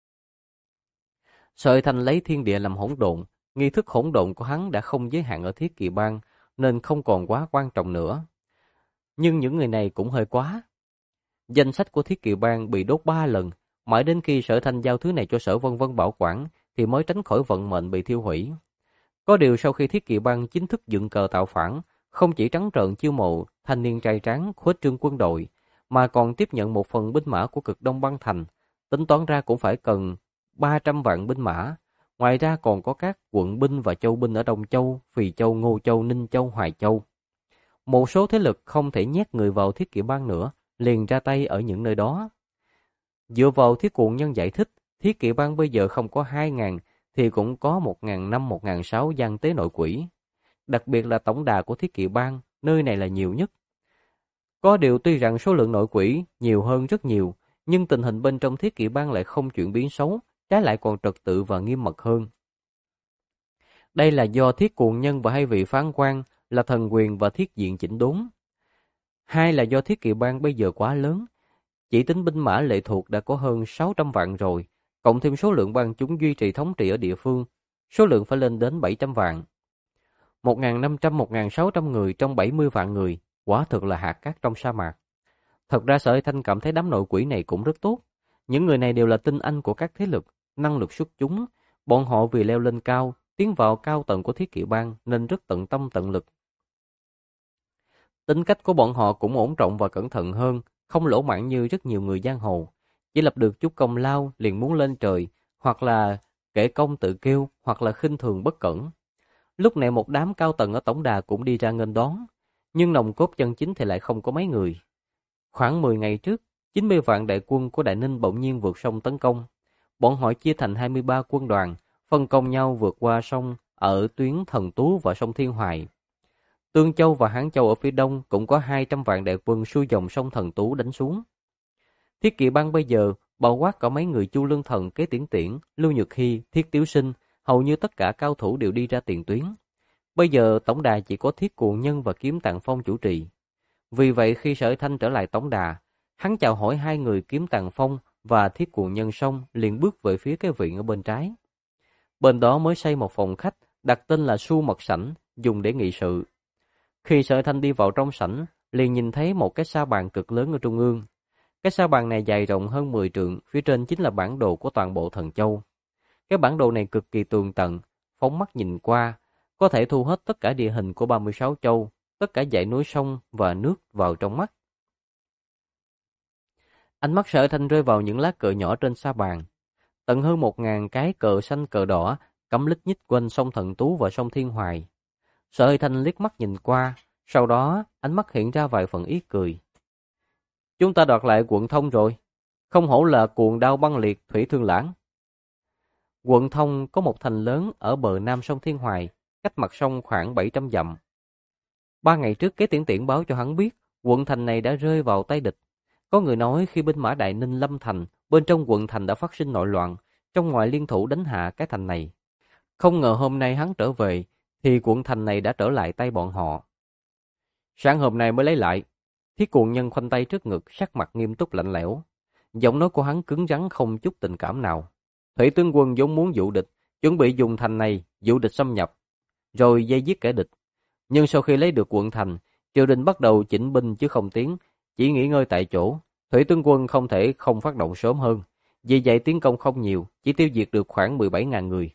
Sở Hy Thanh lấy thiên địa làm hỗn độn, nghi thức hỗn độn của hắn đã không giới hạn ở Thiết Kỵ Bang nên không còn quá quan trọng nữa. Nhưng những người này cũng hơi quá. Danh sách của Thiết Kỵ Bang bị đốt 3 lần, mãi đến khi Sở Thanh giao thứ này cho Sở Vân Vân bảo quản thì mới tránh khỏi vận mệnh bị thiêu hủy. Có điều sau khi Thiết Kỵ Bang chính thức dựng cờ tạo phản, không chỉ trắng trợn chiêu mộ thanh niên trai tráng khuếch trương quân đội, mà còn tiếp nhận một phần binh mã của Cực Đông Băng Thành, tính toán ra cũng phải cần 300 vạn binh mã. Ngoài ra còn có các quận binh và châu binh ở Đông Châu, Phì Châu, Ngô Châu, Ninh Châu, Hoài Châu. Một số thế lực không thể nhét người vào Thiết Kỵ Bang nữa, liền ra tay ở những nơi đó. Dựa vào Thiết Cuồng Nhân giải thích, Thiết Kỵ Bang bây giờ không có 2.000 thì cũng có 1.500, 1.600 gian tế nội quỷ. Đặc biệt là tổng đà của Thiết Kỵ Bang, nơi này là nhiều nhất. Có điều tuy rằng số lượng nội quỷ nhiều hơn rất nhiều, nhưng tình hình bên trong Thiết Kỵ Bang lại không chuyển biến xấu, trái lại còn trật tự và nghiêm mật hơn. Đây là do Thiết Cuồng Nhân và hai vị phán quan là Thần Quyền và Thiết Diện chỉnh đốn. Hai là do Thiết Kỵ Bang bây giờ quá lớn, chỉ tính binh mã lệ thuộc đã có hơn 600 vạn rồi, cộng thêm số lượng bang chúng duy trì thống trị ở địa phương, số lượng phải lên đến 700 vạn. 1.500-1.600 người trong 70 vạn người, quả thực là hạt cát trong sa mạc. Thật ra Sở Hải Thanh cảm thấy đám nội quỷ này cũng rất tốt. Những người này đều là tinh anh của các thế lực, năng lực xuất chúng. Bọn họ vì leo lên cao, tiến vào cao tầng của Thiết Kỵ Bang nên rất tận tâm tận lực. Tính cách của bọn họ cũng ổn trọng và cẩn thận hơn, không lỗ mãng như rất nhiều người giang hồ. Chỉ lập được chút công lao liền muốn lên trời, hoặc là kể công tự kêu, hoặc là khinh thường bất cẩn. Lúc này một đám cao tầng ở tổng đà cũng đi ra nghênh đón, nhưng nòng cốt chân chính thì lại không có mấy người. Khoảng 10 ngày trước, 90 vạn đại quân của Đại Ninh bỗng nhiên vượt sông tấn công. Bọn họ chia thành 23 quân đoàn, phân công nhau vượt qua sông ở tuyến Thần Tú và sông Thiên Hoài. Tương Châu và Hán Châu ở phía đông cũng có 200 vạn đại quân xuôi dòng sông Thần Tú đánh xuống. Thiết Kỵ Bang bây giờ bao quát có mấy người Chu Lương Thần, Kế Tiễn Tiễn, Lưu Nhược Hy, Thiết Tiếu Sinh, hầu như tất cả cao thủ đều đi ra tiền tuyến. Bây giờ tổng đà chỉ có Thiết Cuồng Nhân và Kiếm Tàng Phong chủ trì. Vì vậy khi Sở Thanh trở lại tổng đà, hắn chào hỏi hai người Kiếm Tàng Phong và Thiết Cuồng Nhân xong liền bước về phía cái viện ở bên trái. Bên đó mới xây một phòng khách đặt tên là Su Mật Sảnh, dùng để nghị sự. Khi Sở Thanh đi vào trong sảnh, liền nhìn thấy một cái sa bàn cực lớn ở trung ương. Cái sa bàn này dài rộng hơn 10 trượng, phía trên chính là bản đồ của toàn bộ Thần Châu. Cái bản đồ này cực kỳ tường tận, phóng mắt nhìn qua, có thể thu hết tất cả địa hình của 36 châu, tất cả dãy núi sông và nước vào trong mắt. Ánh mắt Sở Thanh rơi vào những lá cờ nhỏ trên sa bàn. Tận hơn 1.000 cái cờ xanh cờ đỏ cắm lít nhít quanh sông Thần Tú và sông Thiên Hoài. Sở Thanh liếc mắt nhìn qua, sau đó ánh mắt hiện ra vài phần ý cười. Chúng ta đoạt lại quận Thông rồi, không hổ là cuồng đao băng liệt thủy thương lãng. Quận Thông có một thành lớn ở bờ nam sông Thiên Hoài, cách mặt sông khoảng 700 dặm. 3 ngày trước Kế Tiễn Tiễn báo cho hắn biết, quận thành này đã rơi vào tay địch. Có người nói khi binh mã Đại Ninh lâm thành, bên trong quận thành đã phát sinh nội loạn, trong ngoài liên thủ đánh hạ cái thành này. Không ngờ hôm nay hắn trở về, thì quận thành này đã trở lại tay bọn họ. Sáng hôm nay mới lấy lại. Thiết Cuồng Nhân khoanh tay trước ngực, sắc mặt nghiêm túc lạnh lẽo. Giọng nói của hắn cứng rắn không chút tình cảm nào. Thủy tướng quân vốn muốn dụ địch, chuẩn bị dùng thành này dụ địch xâm nhập, rồi dây giết kẻ địch. Nhưng sau khi lấy được quận thành, triều đình bắt đầu chỉnh binh chứ không tiến, chỉ nghỉ ngơi tại chỗ. Thủy tướng quân không thể không phát động sớm hơn, vì vậy tiến công không nhiều, chỉ tiêu diệt được khoảng 17.000 người.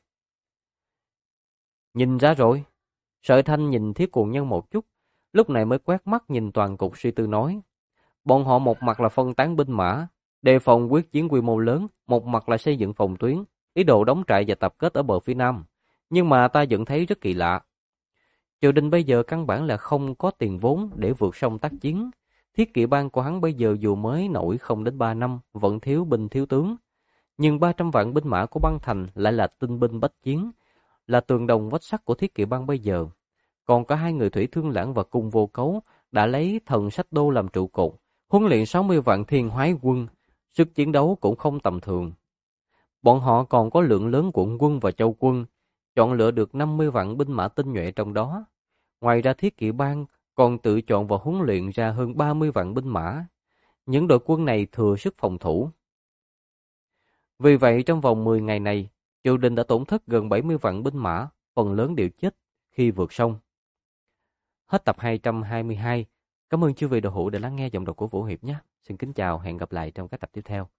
Nhìn ra rồi. Sở Thanh nhìn Thiết Cuồng Nhân một chút, lúc này mới quét mắt nhìn toàn cục suy tư nói. Bọn họ một mặt là phân tán binh mã, đề phòng quyết chiến quy mô lớn, một mặt là xây dựng phòng tuyến, ý đồ đóng trại và tập kết ở bờ phía nam. Nhưng mà ta vẫn thấy rất kỳ lạ. Triều đình bây giờ căn bản là không có tiền vốn để vượt sông tác chiến. Thiết Kỵ Bang của hắn bây giờ dù mới nổi không đến 3 năm, vẫn thiếu binh thiếu tướng. Nhưng 300 vạn binh mã của băng thành lại là tinh binh bách chiến, là tường đồng vách sắt của Thiết Kỵ Bang bây giờ. Còn có hai người Thủy Thương Lãng và Cung Vô Cấu đã lấy Thần Sách Đô làm trụ cột, huấn luyện 60 vạn thiên hoái quân, sức chiến đấu cũng không tầm thường. Bọn họ còn có lượng lớn quận quân và châu quân, chọn lựa được 50 vạn binh mã tinh nhuệ trong đó. Ngoài ra Thiết Kỵ Bang còn tự chọn và huấn luyện ra hơn 30 vạn binh mã. Những đội quân này thừa sức phòng thủ. Vì vậy trong vòng 10 ngày này, triều đình đã tổn thất gần 70 vạn binh mã, phần lớn đều chết khi vượt sông. Hết tập 222. Cảm ơn chư vị đạo hữu đã lắng nghe giọng đọc của Vũ Hiệp nhé. Xin kính chào, hẹn gặp lại trong các tập tiếp theo.